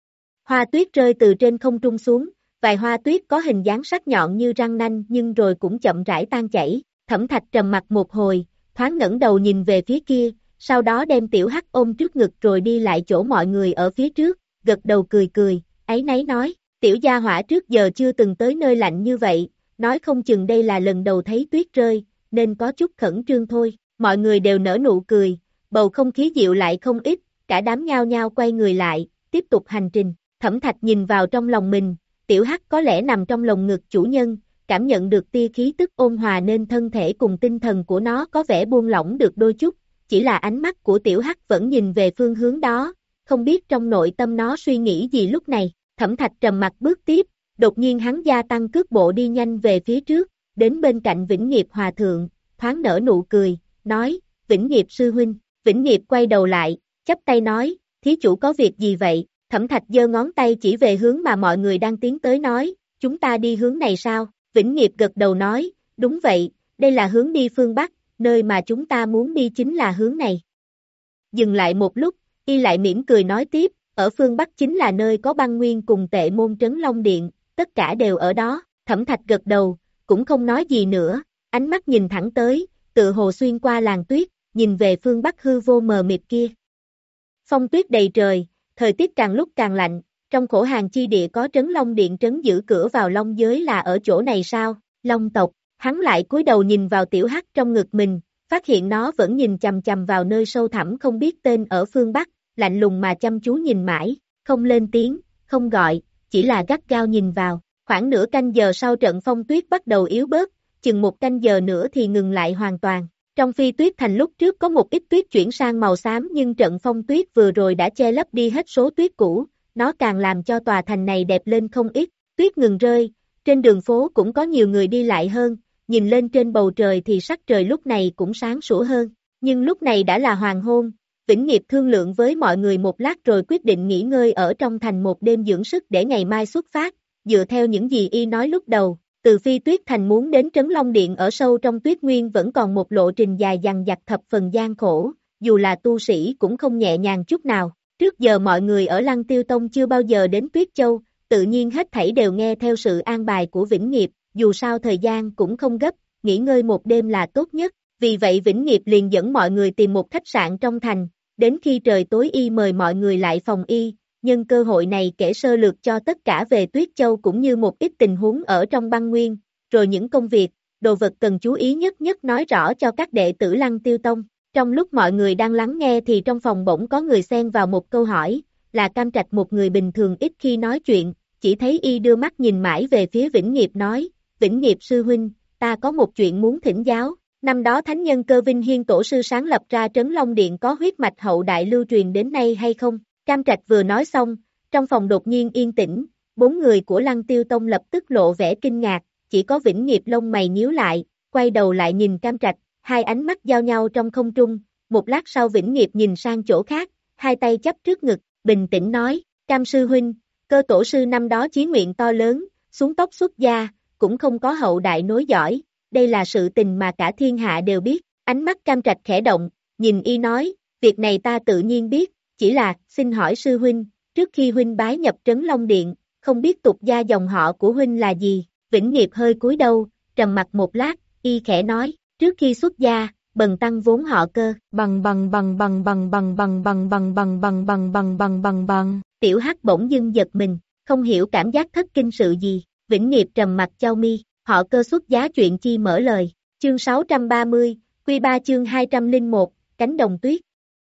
Hoa tuyết rơi từ trên không trung xuống, vài hoa tuyết có hình dáng sắc nhọn như răng nanh nhưng rồi cũng chậm rãi tan chảy. Thẩm Thạch trầm mặt một hồi, thoáng ngẩng đầu nhìn về phía kia, sau đó đem tiểu hắc ôm trước ngực rồi đi lại chỗ mọi người ở phía trước, gật đầu cười cười, áy náy nói, tiểu gia hỏa trước giờ chưa từng tới nơi lạnh như vậy, nói không chừng đây là lần đầu thấy tuyết rơi, nên có chút khẩn trương thôi. Mọi người đều nở nụ cười, bầu không khí dịu lại không ít, cả đám nhao nhao quay người lại, tiếp tục hành trình. Thẩm Thạch nhìn vào trong lòng mình, tiểu hắc có lẽ nằm trong lồng ngực chủ nhân, cảm nhận được tia khí tức ôn hòa nên thân thể cùng tinh thần của nó có vẻ buông lỏng được đôi chút, chỉ là ánh mắt của tiểu hắc vẫn nhìn về phương hướng đó, không biết trong nội tâm nó suy nghĩ gì lúc này. Thẩm Thạch trầm mặt bước tiếp, đột nhiên hắn gia tăng cước bộ đi nhanh về phía trước, đến bên cạnh Vĩnh Nghiệp Hòa Thượng, thoáng nở nụ cười, nói, Vĩnh Nghiệp sư huynh. Vĩnh Nghiệp quay đầu lại, chắp tay nói, thí chủ có việc gì vậy? Thẩm Thạch giơ ngón tay chỉ về hướng mà mọi người đang tiến tới nói, chúng ta đi hướng này sao? Vĩnh Nghiệp gật đầu nói, đúng vậy, đây là hướng đi phương Bắc, nơi mà chúng ta muốn đi chính là hướng này. Dừng lại một lúc, y lại mỉm cười nói tiếp, ở phương Bắc chính là nơi có băng nguyên cùng tệ môn trấn Long Điện, tất cả đều ở đó. Thẩm Thạch gật đầu, cũng không nói gì nữa, ánh mắt nhìn thẳng tới, tự hồ xuyên qua làng tuyết, nhìn về phương Bắc hư vô mờ mịt kia. Phong tuyết đầy trời, thời tiết càng lúc càng lạnh, trong khổ hàn chi địa có trấn Long Điện trấn giữ cửa vào Long giới là ở chỗ này sao? Long tộc, hắn lại cúi đầu nhìn vào tiểu hắc trong ngực mình, phát hiện nó vẫn nhìn chằm chằm vào nơi sâu thẳm không biết tên ở phương Bắc, lạnh lùng mà chăm chú nhìn mãi, không lên tiếng, không gọi, chỉ là gắt gao nhìn vào. Khoảng nửa canh giờ sau trận phong tuyết bắt đầu yếu bớt, chừng một canh giờ nữa thì ngừng lại hoàn toàn. Trong phi tuyết thành lúc trước có một ít tuyết chuyển sang màu xám nhưng trận phong tuyết vừa rồi đã che lấp đi hết số tuyết cũ, nó càng làm cho tòa thành này đẹp lên không ít. Tuyết ngừng rơi, trên đường phố cũng có nhiều người đi lại hơn, nhìn lên trên bầu trời thì sắc trời lúc này cũng sáng sủa hơn. Nhưng lúc này đã là hoàng hôn, Vĩnh Nghiệp thương lượng với mọi người một lát rồi quyết định nghỉ ngơi ở trong thành một đêm dưỡng sức để ngày mai xuất phát. Dựa theo những gì y nói lúc đầu, từ phi tuyết thành muốn đến trấn Long Điện ở sâu trong tuyết nguyên vẫn còn một lộ trình dài dằng dặc thập phần gian khổ, dù là tu sĩ cũng không nhẹ nhàng chút nào. Trước giờ mọi người ở Lăng Tiêu Tông chưa bao giờ đến Tuyết Châu, tự nhiên hết thảy đều nghe theo sự an bài của Vĩnh Nghiệp, dù sao thời gian cũng không gấp, nghỉ ngơi một đêm là tốt nhất. Vì vậy Vĩnh Nghiệp liền dẫn mọi người tìm một khách sạn trong thành, đến khi trời tối y mời mọi người lại phòng y. Nhân cơ hội này kể sơ lược cho tất cả về Tuyết Châu cũng như một ít tình huống ở trong băng nguyên, rồi những công việc, đồ vật cần chú ý nhất nhất nói rõ cho các đệ tử Lăng Tiêu Tông. Trong lúc mọi người đang lắng nghe thì trong phòng bỗng có người xen vào một câu hỏi, là Cam Trạch, một người bình thường ít khi nói chuyện, chỉ thấy y đưa mắt nhìn mãi về phía Vĩnh Nghiệp nói, Vĩnh Nghiệp sư huynh, ta có một chuyện muốn thỉnh giáo. Năm đó Thánh Nhân Cơ Vinh Hiên tổ sư sáng lập ra trấn Long Điện có huyết mạch hậu đại lưu truyền đến nay hay không? Cam Trạch vừa nói xong, trong phòng đột nhiên yên tĩnh, bốn người của Lăng Tiêu Tông lập tức lộ vẻ kinh ngạc, chỉ có Vĩnh Nghiệp lông mày nhíu lại, quay đầu lại nhìn Cam Trạch, hai ánh mắt giao nhau trong không trung, một lát sau Vĩnh Nghiệp nhìn sang chỗ khác, hai tay chắp trước ngực, bình tĩnh nói, Cam sư huynh, Cơ tổ sư năm đó chí nguyện to lớn, xuống tóc xuất gia, cũng không có hậu đại nối dõi, đây là sự tình mà cả thiên hạ đều biết. Ánh mắt Cam Trạch khẽ động, nhìn y nói, việc này ta tự nhiên biết, chỉ là, xin hỏi sư huynh, trước khi huynh bái nhập trấn Long Điện, không biết tục gia dòng họ của huynh là gì? Vĩnh Nghiệp hơi cúi đầu, trầm mặt một lát, y khẽ nói, trước khi xuất gia, bần tăng vốn họ Cơ. Bằng bằng bằng bằng bằng bằng bằng bằng bằng bằng bằng bằng bằng bằng bằng bằng. Tiểu Hắc bỗng dưng giật mình, không hiểu cảm giác thất kinh sự gì. Vĩnh Nghiệp trầm mặt chau mi, họ Cơ xuất giá chuyện chi mở lời. Chương sáu trăm ba mươi, Quy ba chương hai trăm lẻ một, Cánh đồng tuyết.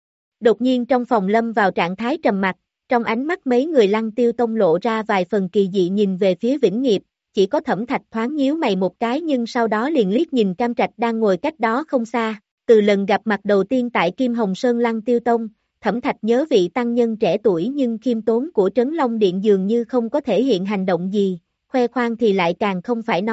Đột nhiên trong phòng lâm vào trạng thái trầm mặc, trong ánh mắt mấy người Lăng Tiêu Tông lộ ra vài phần kỳ dị nhìn về phía Vĩnh Nghiệp, chỉ có Thẩm Thạch thoáng nhíu mày một cái nhưng sau đó liền liếc nhìn Cam Trạch đang ngồi cách đó không xa. Từ lần gặp mặt đầu tiên tại Kim Hồng Sơn Lăng Tiêu Tông, Thẩm Thạch nhớ vị tăng nhân trẻ tuổi nhưng khiêm tốn của Trấn Long Điện dường như không có thể hiện hành động gì, khoe khoang thì lại càng không phải nói,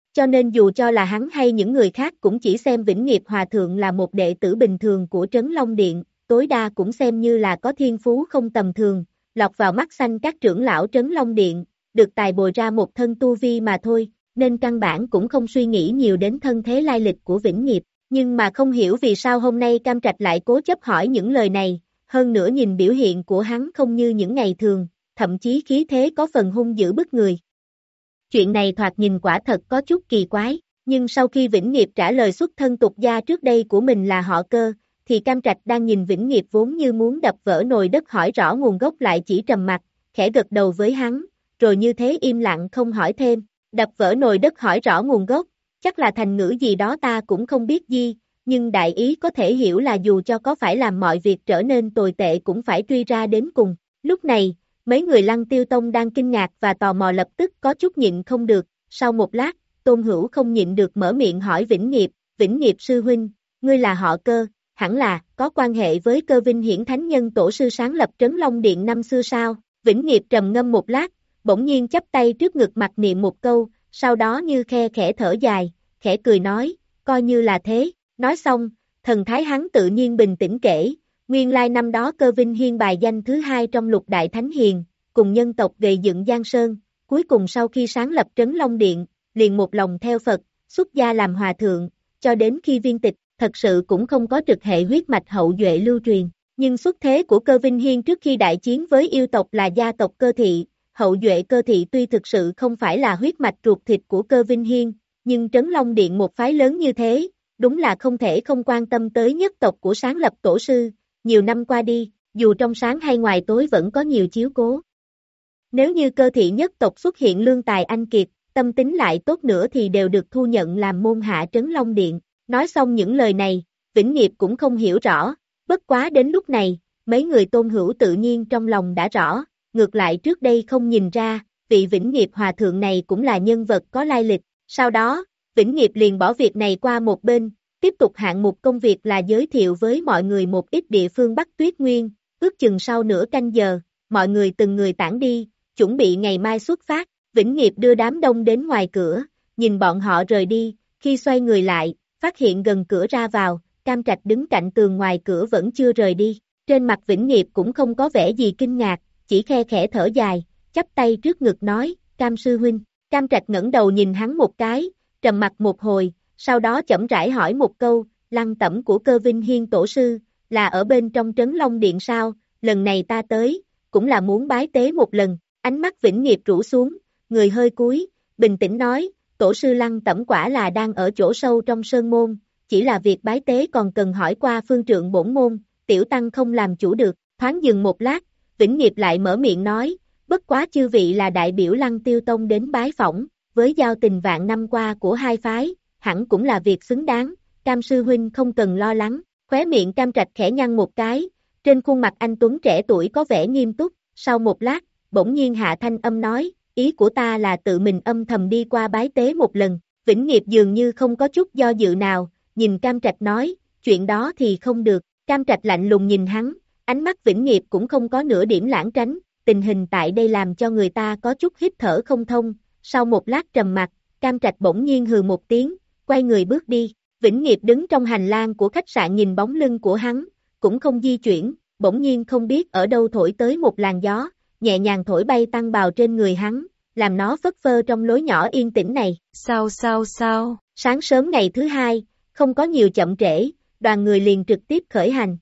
cho nên dù cho là hắn hay những người khác cũng chỉ xem Vĩnh Nghiệp Hòa Thượng là một đệ tử bình thường của Trấn Long Điện, tối đa cũng xem như là có thiên phú không tầm thường, lọt vào mắt xanh các trưởng lão Trấn Long Điện, được tài bồi ra một thân tu vi mà thôi, nên căn bản cũng không suy nghĩ nhiều đến thân thế lai lịch của Vĩnh Nghiệp, nhưng mà không hiểu vì sao hôm nay Cam Trạch lại cố chấp hỏi những lời này, hơn nữa nhìn biểu hiện của hắn không như những ngày thường, thậm chí khí thế có phần hung dữ bức người. Chuyện này thoạt nhìn quả thật có chút kỳ quái, nhưng sau khi Vĩnh Nghiệp trả lời xuất thân tục gia trước đây của mình là họ Cơ, thì Cam Trạch đang nhìn Vĩnh Nghiệp vốn như muốn đập vỡ nồi đất hỏi rõ nguồn gốc lại chỉ trầm mặt, khẽ gật đầu với hắn, rồi như thế im lặng không hỏi thêm, đập vỡ nồi đất hỏi rõ nguồn gốc, chắc là thành ngữ gì đó ta cũng không biết gì, nhưng đại ý có thể hiểu là dù cho có phải làm mọi việc trở nên tồi tệ cũng phải truy ra đến cùng. Lúc này, mấy người Lăng Tiêu Tông đang kinh ngạc và tò mò lập tức có chút nhịn không được, sau một lát, Tôn Hữu không nhịn được mở miệng hỏi Vĩnh Nghiệp, Vĩnh Nghiệp sư huynh, ngươi là họ Cơ, hẳn là, có quan hệ với Cơ Vinh Hiển Thánh Nhân tổ sư sáng lập Trấn Long Điện năm xưa sao? Vĩnh Nghiệp trầm ngâm một lát, bỗng nhiên chắp tay trước ngực mặc niệm một câu, sau đó như khe khẽ thở dài, khẽ cười nói, coi như là thế, nói xong, thần thái hắn tự nhiên bình tĩnh kể, nguyên lai năm đó Cơ Vinh Hiên bài danh thứ hai trong lục đại thánh hiền, cùng nhân tộc gầy dựng Giang Sơn, cuối cùng sau khi sáng lập Trấn Long Điện, liền một lòng theo Phật, xuất gia làm hòa thượng, cho đến khi viên tịch, thật sự cũng không có trực hệ huyết mạch hậu duệ lưu truyền, nhưng xuất thế của Cơ Vinh Hiên trước khi đại chiến với yêu tộc là gia tộc Cơ Thị, hậu duệ Cơ Thị tuy thực sự không phải là huyết mạch ruột thịt của Cơ Vinh Hiên, nhưng Trấn Long Điện một phái lớn như thế, đúng là không thể không quan tâm tới nhất tộc của sáng lập tổ sư, nhiều năm qua đi, dù trong sáng hay ngoài tối vẫn có nhiều chiếu cố. Nếu như Cơ Thị nhất tộc xuất hiện lương tài anh kiệt, tâm tính lại tốt nữa thì đều được thu nhận làm môn hạ Trấn Long Điện. Nói xong những lời này, Vĩnh Nghiệp cũng không hiểu rõ, bất quá đến lúc này, mấy người Tôn Hữu tự nhiên trong lòng đã rõ, ngược lại trước đây không nhìn ra, vị Vĩnh Nghiệp hòa thượng này cũng là nhân vật có lai lịch. Sau đó, Vĩnh Nghiệp liền bỏ việc này qua một bên, tiếp tục hạng mục công việc là giới thiệu với mọi người một ít địa phương Bắc Tuyết Nguyên, ước chừng sau nửa canh giờ, mọi người từng người tản đi, chuẩn bị ngày mai xuất phát, Vĩnh Nghiệp đưa đám đông đến ngoài cửa, nhìn bọn họ rời đi, khi xoay người lại, phát hiện gần cửa ra vào, Cam Trạch đứng cạnh tường ngoài cửa vẫn chưa rời đi, trên mặt Vĩnh Nghiệp cũng không có vẻ gì kinh ngạc, chỉ khe khẽ thở dài, chắp tay trước ngực nói, Cam sư huynh, Cam Trạch ngẩng đầu nhìn hắn một cái, trầm mặt một hồi, sau đó chậm rãi hỏi một câu, lăng tẩm của Cơ Vinh Hiên tổ sư, là ở bên trong Trấn Long Điện sao, lần này ta tới, cũng là muốn bái tế một lần, ánh mắt Vĩnh Nghiệp rũ xuống, người hơi cúi, bình tĩnh nói, tổ sư lăng tẩm quả là đang ở chỗ sâu trong sơn môn, chỉ là việc bái tế còn cần hỏi qua phương trượng bổn môn, tiểu tăng không làm chủ được, thoáng dừng một lát, Vĩnh Nghiệp lại mở miệng nói, bất quá chư vị là đại biểu Lăng Tiêu Tông đến bái phỏng, với giao tình vạn năm qua của hai phái, hẳn cũng là việc xứng đáng, Cam sư huynh không cần lo lắng, khóe miệng Cam Trạch khẽ nhăn một cái, trên khuôn mặt anh tuấn trẻ tuổi có vẻ nghiêm túc, sau một lát, bỗng nhiên hạ thanh âm nói, ý của ta là tự mình âm thầm đi qua bái tế một lần, Vĩnh Nghiệp dường như không có chút do dự nào, nhìn Cam Trạch nói, chuyện đó thì không được, Cam Trạch lạnh lùng nhìn hắn, ánh mắt Vĩnh Nghiệp cũng không có nửa điểm lãng tránh, tình hình tại đây làm cho người ta có chút hít thở không thông, sau một lát trầm mặc, Cam Trạch bỗng nhiên hừ một tiếng, quay người bước đi, Vĩnh Nghiệp đứng trong hành lang của khách sạn nhìn bóng lưng của hắn, cũng không di chuyển, bỗng nhiên không biết ở đâu thổi tới một làn gió, nhẹ nhàng thổi bay tăng bào trên người hắn, làm nó phất phơ trong lối nhỏ yên tĩnh này. Sao sao sao? Sáng sớm ngày thứ hai, không có nhiều chậm trễ, đoàn người liền trực tiếp khởi hành.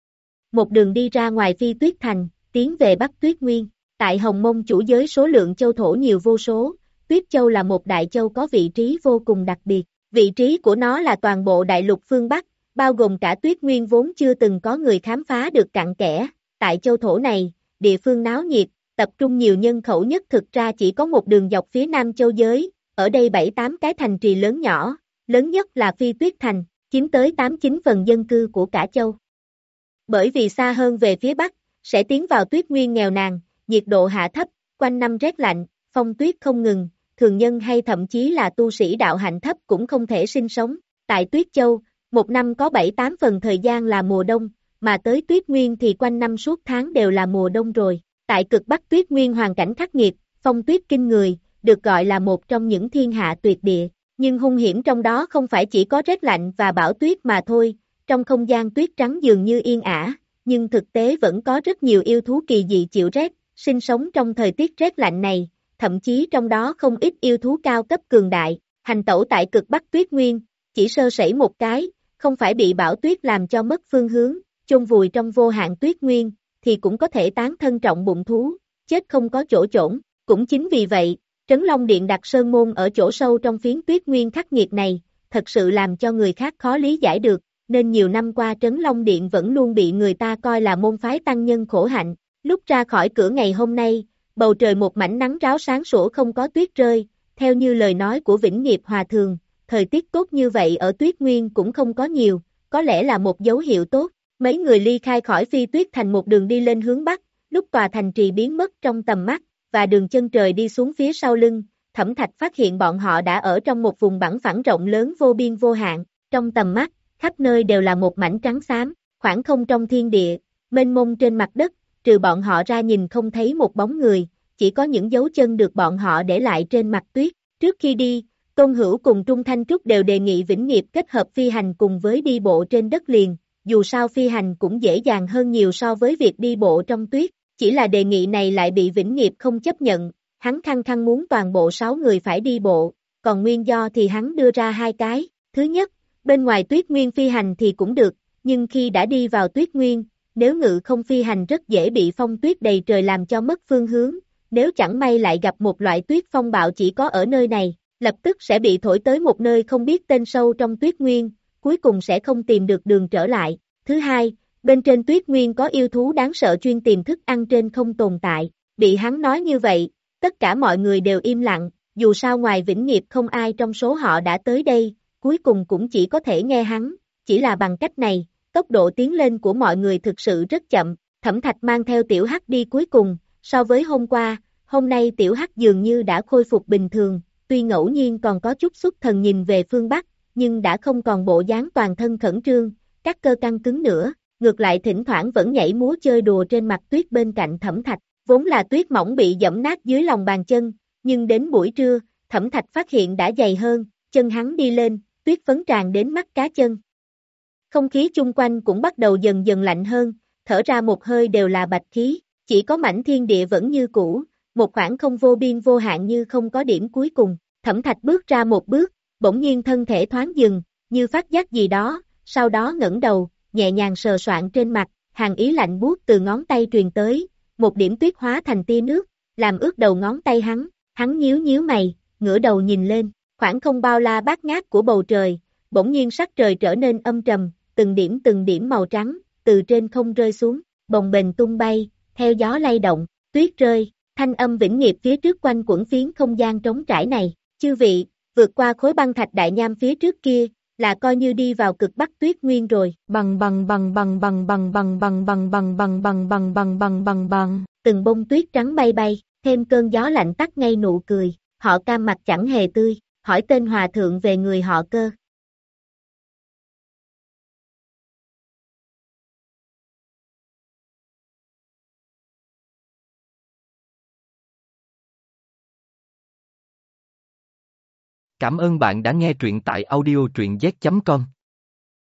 Một đường đi ra ngoài Phi Tuyết Thành, tiến về Bắc Tuyết Nguyên, tại Hồng Mông chủ giới số lượng châu thổ nhiều vô số, Tuyết Châu là một đại châu có vị trí vô cùng đặc biệt, vị trí của nó là toàn bộ đại lục phương Bắc, bao gồm cả Tuyết Nguyên vốn chưa từng có người khám phá được cặn kẽ, tại châu thổ này, địa phương náo nhiệt, tập trung nhiều nhân khẩu nhất thực ra chỉ có một đường dọc phía Nam châu giới, ở đây bảy tám cái thành trì lớn nhỏ, lớn nhất là Phi Tuyết Thành, chiếm tới tám chín phần dân cư của cả châu. Bởi vì xa hơn về phía Bắc, sẽ tiến vào Tuyết Nguyên nghèo nàn, nhiệt độ hạ thấp, quanh năm rét lạnh, phong tuyết không ngừng, thường nhân hay thậm chí là tu sĩ đạo hạnh thấp cũng không thể sinh sống. Tại Tuyết Châu, một năm có bảy tám phần thời gian là mùa đông, mà tới Tuyết Nguyên thì quanh năm suốt tháng đều là mùa đông rồi. Tại cực Bắc Tuyết Nguyên hoàn cảnh khắc nghiệt, phong tuyết kinh người, được gọi là một trong những thiên hạ tuyệt địa. Nhưng hung hiểm trong đó không phải chỉ có rét lạnh và bão tuyết mà thôi, trong không gian tuyết trắng dường như yên ả, nhưng thực tế vẫn có rất nhiều yêu thú kỳ dị chịu rét, sinh sống trong thời tiết rét lạnh này, thậm chí trong đó không ít yêu thú cao cấp cường đại, hành tẩu tại cực Bắc Tuyết Nguyên, chỉ sơ sẩy một cái, không phải bị bão tuyết làm cho mất phương hướng, chôn vùi trong vô hạn tuyết nguyên, thì cũng có thể tán thân trọng bụng thú, chết không có chỗ chổn. Cũng chính vì vậy, Trấn Long Điện đặt sơn môn ở chỗ sâu trong phiến tuyết nguyên khắc nghiệt này, thật sự làm cho người khác khó lý giải được, nên nhiều năm qua Trấn Long Điện vẫn luôn bị người ta coi là môn phái tăng nhân khổ hạnh. Lúc ra khỏi cửa ngày hôm nay, bầu trời một mảnh nắng ráo sáng sủa không có tuyết rơi, theo như lời nói của Vĩnh Nghiệp Hòa Thường, thời tiết tốt như vậy ở tuyết nguyên cũng không có nhiều, có lẽ là một dấu hiệu tốt. Mấy người ly khai khỏi Phi Tuyết Thành một đường đi lên hướng Bắc, lúc tòa thành trì biến mất trong tầm mắt, và đường chân trời đi xuống phía sau lưng, Thẩm Thạch phát hiện bọn họ đã ở trong một vùng bằng phẳng rộng lớn vô biên vô hạn, trong tầm mắt, khắp nơi đều là một mảnh trắng xám, khoảng không trong thiên địa, mênh mông trên mặt đất, trừ bọn họ ra nhìn không thấy một bóng người, chỉ có những dấu chân được bọn họ để lại trên mặt tuyết. Trước khi đi, Tôn Hữu cùng Trung Thanh Trúc đều đề nghị Vĩnh Nghiệp kết hợp phi hành cùng với đi bộ trên đất liền, dù sao phi hành cũng dễ dàng hơn nhiều so với việc đi bộ trong tuyết, chỉ là đề nghị này lại bị Vĩnh Nghiệp không chấp nhận, hắn khăng khăng muốn toàn bộ sáu người phải đi bộ, còn nguyên do thì hắn đưa ra hai cái, thứ nhất, bên ngoài tuyết nguyên phi hành thì cũng được, nhưng khi đã đi vào tuyết nguyên, nếu ngự không phi hành rất dễ bị phong tuyết đầy trời làm cho mất phương hướng, nếu chẳng may lại gặp một loại tuyết phong bạo chỉ có ở nơi này, lập tức sẽ bị thổi tới một nơi không biết tên sâu trong tuyết nguyên, cuối cùng sẽ không tìm được đường trở lại. Thứ hai, bên trên tuyết nguyên có yêu thú đáng sợ chuyên tìm thức ăn trên không tồn tại, bị hắn nói như vậy, tất cả mọi người đều im lặng, dù sao ngoài Vĩnh Nghiệp không ai trong số họ đã tới đây, cuối cùng cũng chỉ có thể nghe hắn, chỉ là bằng cách này, tốc độ tiến lên của mọi người thực sự rất chậm, Thẩm Thạch mang theo Tiểu Hắc đi cuối cùng, so với hôm qua, hôm nay Tiểu Hắc dường như đã khôi phục bình thường, tuy ngẫu nhiên còn có chút xuất thần nhìn về phương Bắc, nhưng đã không còn bộ dáng toàn thân khẩn trương, các cơ căng cứng nữa, ngược lại thỉnh thoảng vẫn nhảy múa chơi đùa trên mặt tuyết bên cạnh Thẩm Thạch, vốn là tuyết mỏng bị dẫm nát dưới lòng bàn chân, nhưng đến buổi trưa, Thẩm Thạch phát hiện đã dày hơn, chân hắn đi lên, tuyết phấn tràn đến mắt cá chân. Không khí chung quanh cũng bắt đầu dần dần lạnh hơn, thở ra một hơi đều là bạch khí, chỉ có mảnh thiên địa vẫn như cũ, một khoảng không vô biên vô hạn như không có điểm cuối cùng. Thẩm Thạch bước ra một bước, bỗng nhiên thân thể thoáng dừng, như phát giác gì đó, sau đó ngẩng đầu, nhẹ nhàng sờ soạng trên mặt, hàn ý lạnh buốt từ ngón tay truyền tới, một điểm tuyết hóa thành tia nước, làm ướt đầu ngón tay hắn, hắn nhíu nhíu mày, ngửa đầu nhìn lên, khoảng không bao la bát ngát của bầu trời, bỗng nhiên sắc trời trở nên âm trầm, từng điểm từng điểm màu trắng, từ trên không rơi xuống, bồng bềnh tung bay, theo gió lay động, tuyết rơi, thanh âm Vĩnh Nghiệp phía trước quanh quẩn phiến không gian trống trải này, chư vị, vượt qua khối băng thạch đại nham phía trước kia, là coi như đi vào cực Bắc tuyết nguyên rồi. Bằng bằng bằng bằng bằng bằng bằng bằng bằng bằng bằng bằng bằng bằng bằng bằng bằng. Từng bông tuyết trắng bay bay, thêm cơn gió lạnh tắt ngay nụ cười, họ Cam mặt chẳng hề tươi, hỏi tên hòa thượng về người họ Cơ. Cảm ơn bạn đã nghe truyện tại audio truyện z chấm com.